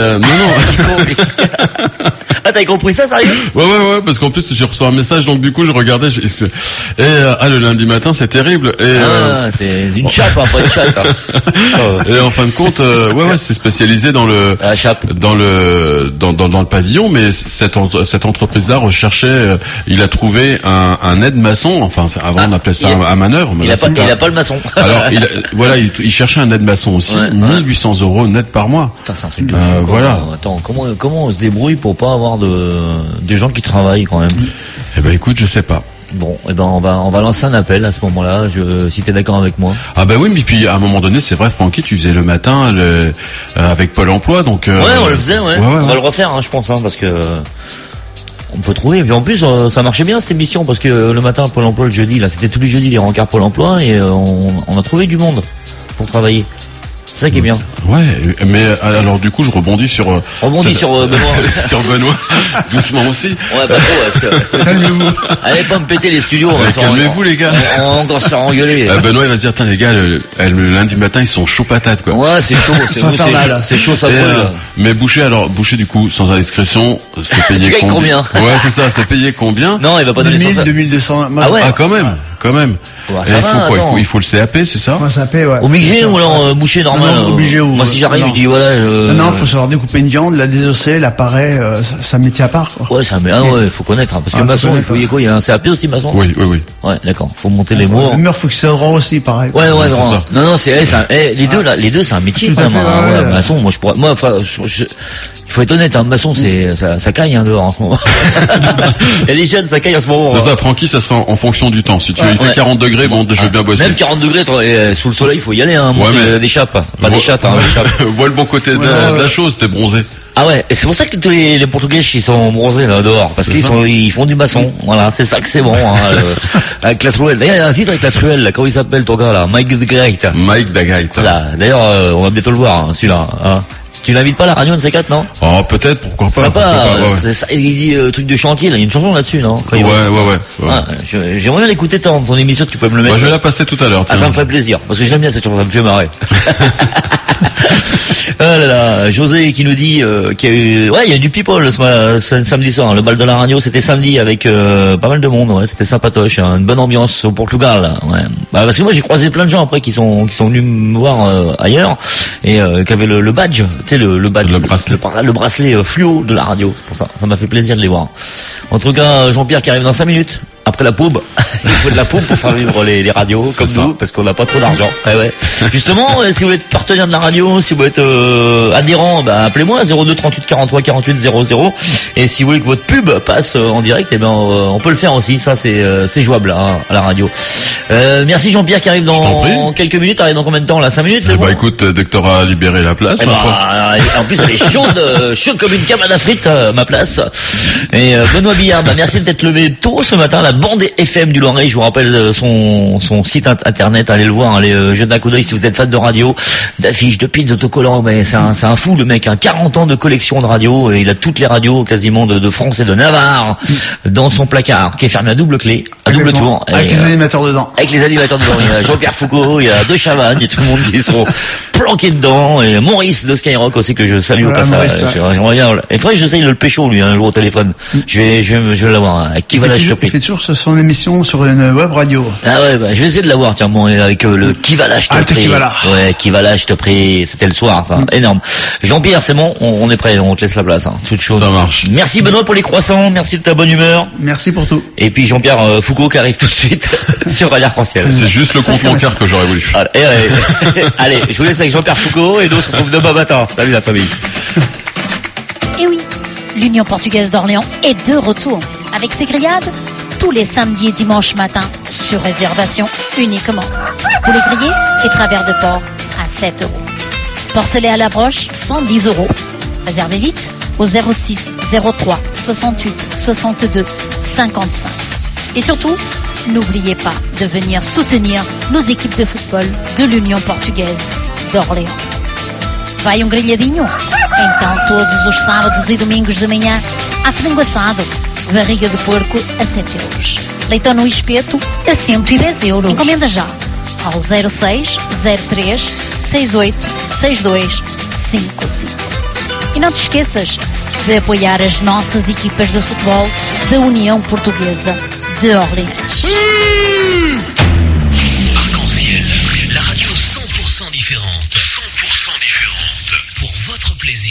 Non. Ah, t'avais compris ça, sérieux? Ouais, parce qu'en plus, j'ai reçu un message, donc du coup, je regardais, le lundi matin, c'est terrible. C'est une chape, hein, pas une chatte. Hein. Et en fin de compte, c'est spécialisé dans le pavillon, mais cette entreprise-là recherchait, il a trouvé un aide-maçon, enfin avant on appelait ça un manœuvre. Mais il a pas le maçon. Alors il cherchait un aide-maçon aussi, 1800 € net par mois. Putain, c'est un truc de fou. Voilà. Attends, comment on se débrouille pour pas avoir des gens qui travaillent quand même? Eh ben écoute, je sais pas. Bon, on va lancer un appel à ce moment-là, si t'es d'accord avec moi. Ah bah oui, mais puis à un moment donné, c'est vrai, Francky, tu faisais le matin avec Pôle Emploi, donc. On le faisait, ouais. On va le refaire, hein, je pense, hein, parce que on peut trouver. Et puis en plus, ça marchait bien cette émission, parce que le matin Pôle Emploi, le jeudi, là, c'était tous les jeudis les rencarts Pôle Emploi, et on a trouvé du monde pour travailler. C'est ça qui est bien. Ouais, mais alors du coup, je rebondis sur Benoît. sur Benoît, doucement aussi. Ouais, pas trop. Calmez-vous. Allez pas me péter les studios. Calmez-vous les gars. On va encore se faire engueuler. Benoît il va se dire, les gars, le lundi matin ils sont chauds patates quoi. Ouais, c'est chaud. C'est chaud, ça brûle. Mais Boucher du coup, sans indiscrétion, c'est payé combien? Ouais, c'est ça, c'est payé combien? Non, il va pas donner 2200. Ah ouais. Ah quand même. Ouais, il faut le CAP, c'est ça? Ouais, CAP, ouais. Obligé ou alors Boucher normal? Non, obligé ou. Moi si j'arrive, je dis voilà. Non, faut savoir découper une viande, la désosser, la parer, c'est un métier à part, quoi. Ouais, faut connaître, hein, parce que maçon, il faut y quoi? Il y a un CAP aussi, maçon? Oui. Ouais, d'accord. Faut monter les murs. Le mur, faut que ça droit aussi, pareil. Ouais, droit. Non, les deux, c'est un métier, quand même. Maçon, il faut être honnête, hein, maçon, ça caille, hein, dehors, en ce moment. Et les jeunes, ça caille en ce moment. C'est ça, Francky, ça sera en fonction du temps. Si il fait 40 degrés, bon, je vais bien bosser. Même 40 degrés, sous le soleil, il faut y aller, hein, des chapes. Pas des chattes, hein, des chapes. Vois le bon côté de la chose, t'es bronzé. Ah ouais, et c'est pour ça que tous les Portugais, ils sont bronzés, là, dehors. Parce ils font du maçon. Voilà, c'est ça que c'est bon, hein, avec la truelle. D'ailleurs, il y a un titre avec la truelle, là, comment il s'appelle, ton gars, là? Mike Dagaita. Voilà. D'ailleurs, on va bientôt le voir, hein, celui-là, hein. Tu l'invites pas à la radio de C4, non? Oh, peut-être, pourquoi pas. Sympa, il dit truc de chantier, là, il y a une chanson là-dessus, non? Ouais. J'aimerais bien l'écouter ton émission, tu peux me le mettre. Moi, je vais la passer tout à l'heure, tiens. Ah, ça me ferait plaisir, parce que je l'aime bien cette chanson, ça me fait marrer. Ah là là, José qui nous dit qu'il y a eu, il y a du people ce samedi soir. Le bal de la radio, c'était samedi avec pas mal de monde. Ouais, c'était sympatoche, hein, une bonne ambiance au Portugal. Là, ouais. Parce que moi j'ai croisé plein de gens après qui sont venus me voir ailleurs et qui avaient le badge, tu sais le badge, le bracelet fluo de la radio. C'est pour ça, ça m'a fait plaisir de les voir. En tout cas, Jean-Pierre qui arrive dans 5 minutes. Après la pub, il faut de la pub pour faire vivre les radios comme nous, parce qu'on n'a pas trop d'argent. Ouais. Justement, si vous êtes partenaire de la radio, si vous êtes adhérent, appelez-moi 02 38 43 48 00. Et si vous voulez que votre pub passe en direct, on peut le faire aussi. Ça, c'est jouable hein, à la radio. Merci Jean-Pierre qui arrive dans quelques minutes. Arrive dans combien de temps là? 5 minutes? Bon écoute, dès que t'auras libéré la place, en plus elle est chaude comme une cabane à frites, ma place. Et Benoît Billard, merci d'être levé tôt ce matin. La bande FM du Loiret, je vous rappelle son site internet, allez le voir, allez jeter un coup d'œil si vous êtes fan de radio, d'affiches, de pins, d'autocollants. Mais c'est un fou le mec, 40 ans de collection de radio, et il a toutes les radios quasiment de France et de Navarre dans son placard, qui est fermé à double clé, à double tour. Avec les animateurs dedans. Avec les animateurs dedans. Il y a Jean-Pierre Foucault, il y a De Chavannes, il y a tout le monde qui sont planqués dedans, et Maurice de Skyrock aussi que je salue au passage. J'aimerais bien. Et faudrait que j'essaye de le pécho lui un jour au téléphone. Je vais l'avoir. Qui va l'acheter? Il fait toujours son émission sur une web radio. Ah ouais, je vais essayer de l'avoir, tiens, avec le Qui va l'acheter prix. Ouais, Qui va l'acheter prix. C'était le soir, ça. Énorme. Jean-Pierre, c'est bon, on est prêt, on te laisse la place, hein. Toute chose. Ça marche. Merci Benoît pour les croissants, merci de ta bonne humeur. Merci pour tout. Et puis Jean-Pierre Foucault qui arrive tout de suite sur Radio Arc-en-Ciel. C'est juste le compte bancaire que j'aurais voulu. Allez, je vous laisse avec Jean-Pierre Foucault et nous on se retrouve demain matin. Salut la famille. Et oui, l'Union portugaise d'Orléans est de retour avec ses grillades tous les samedis et dimanches matin sur réservation uniquement. Poulet grillé et travers de porc à 7 €. Porcelet à la broche, 110 €. Réservez vite au 06 03 68 62 55. Et surtout, n'oubliez pas de venir soutenir nos équipes de football de l'União Portuguesa de Orléans. Vai grelhadinho? Então todos os sábados e domingos de manhã há frango assado, barriga de porco a 7 euros. Leitão no espeto a 110 euros. Encomenda já ao 06 03 68 62 55. E não te esqueças de apoiar as nossas equipas de futebol da União Portuguesa de Orleans.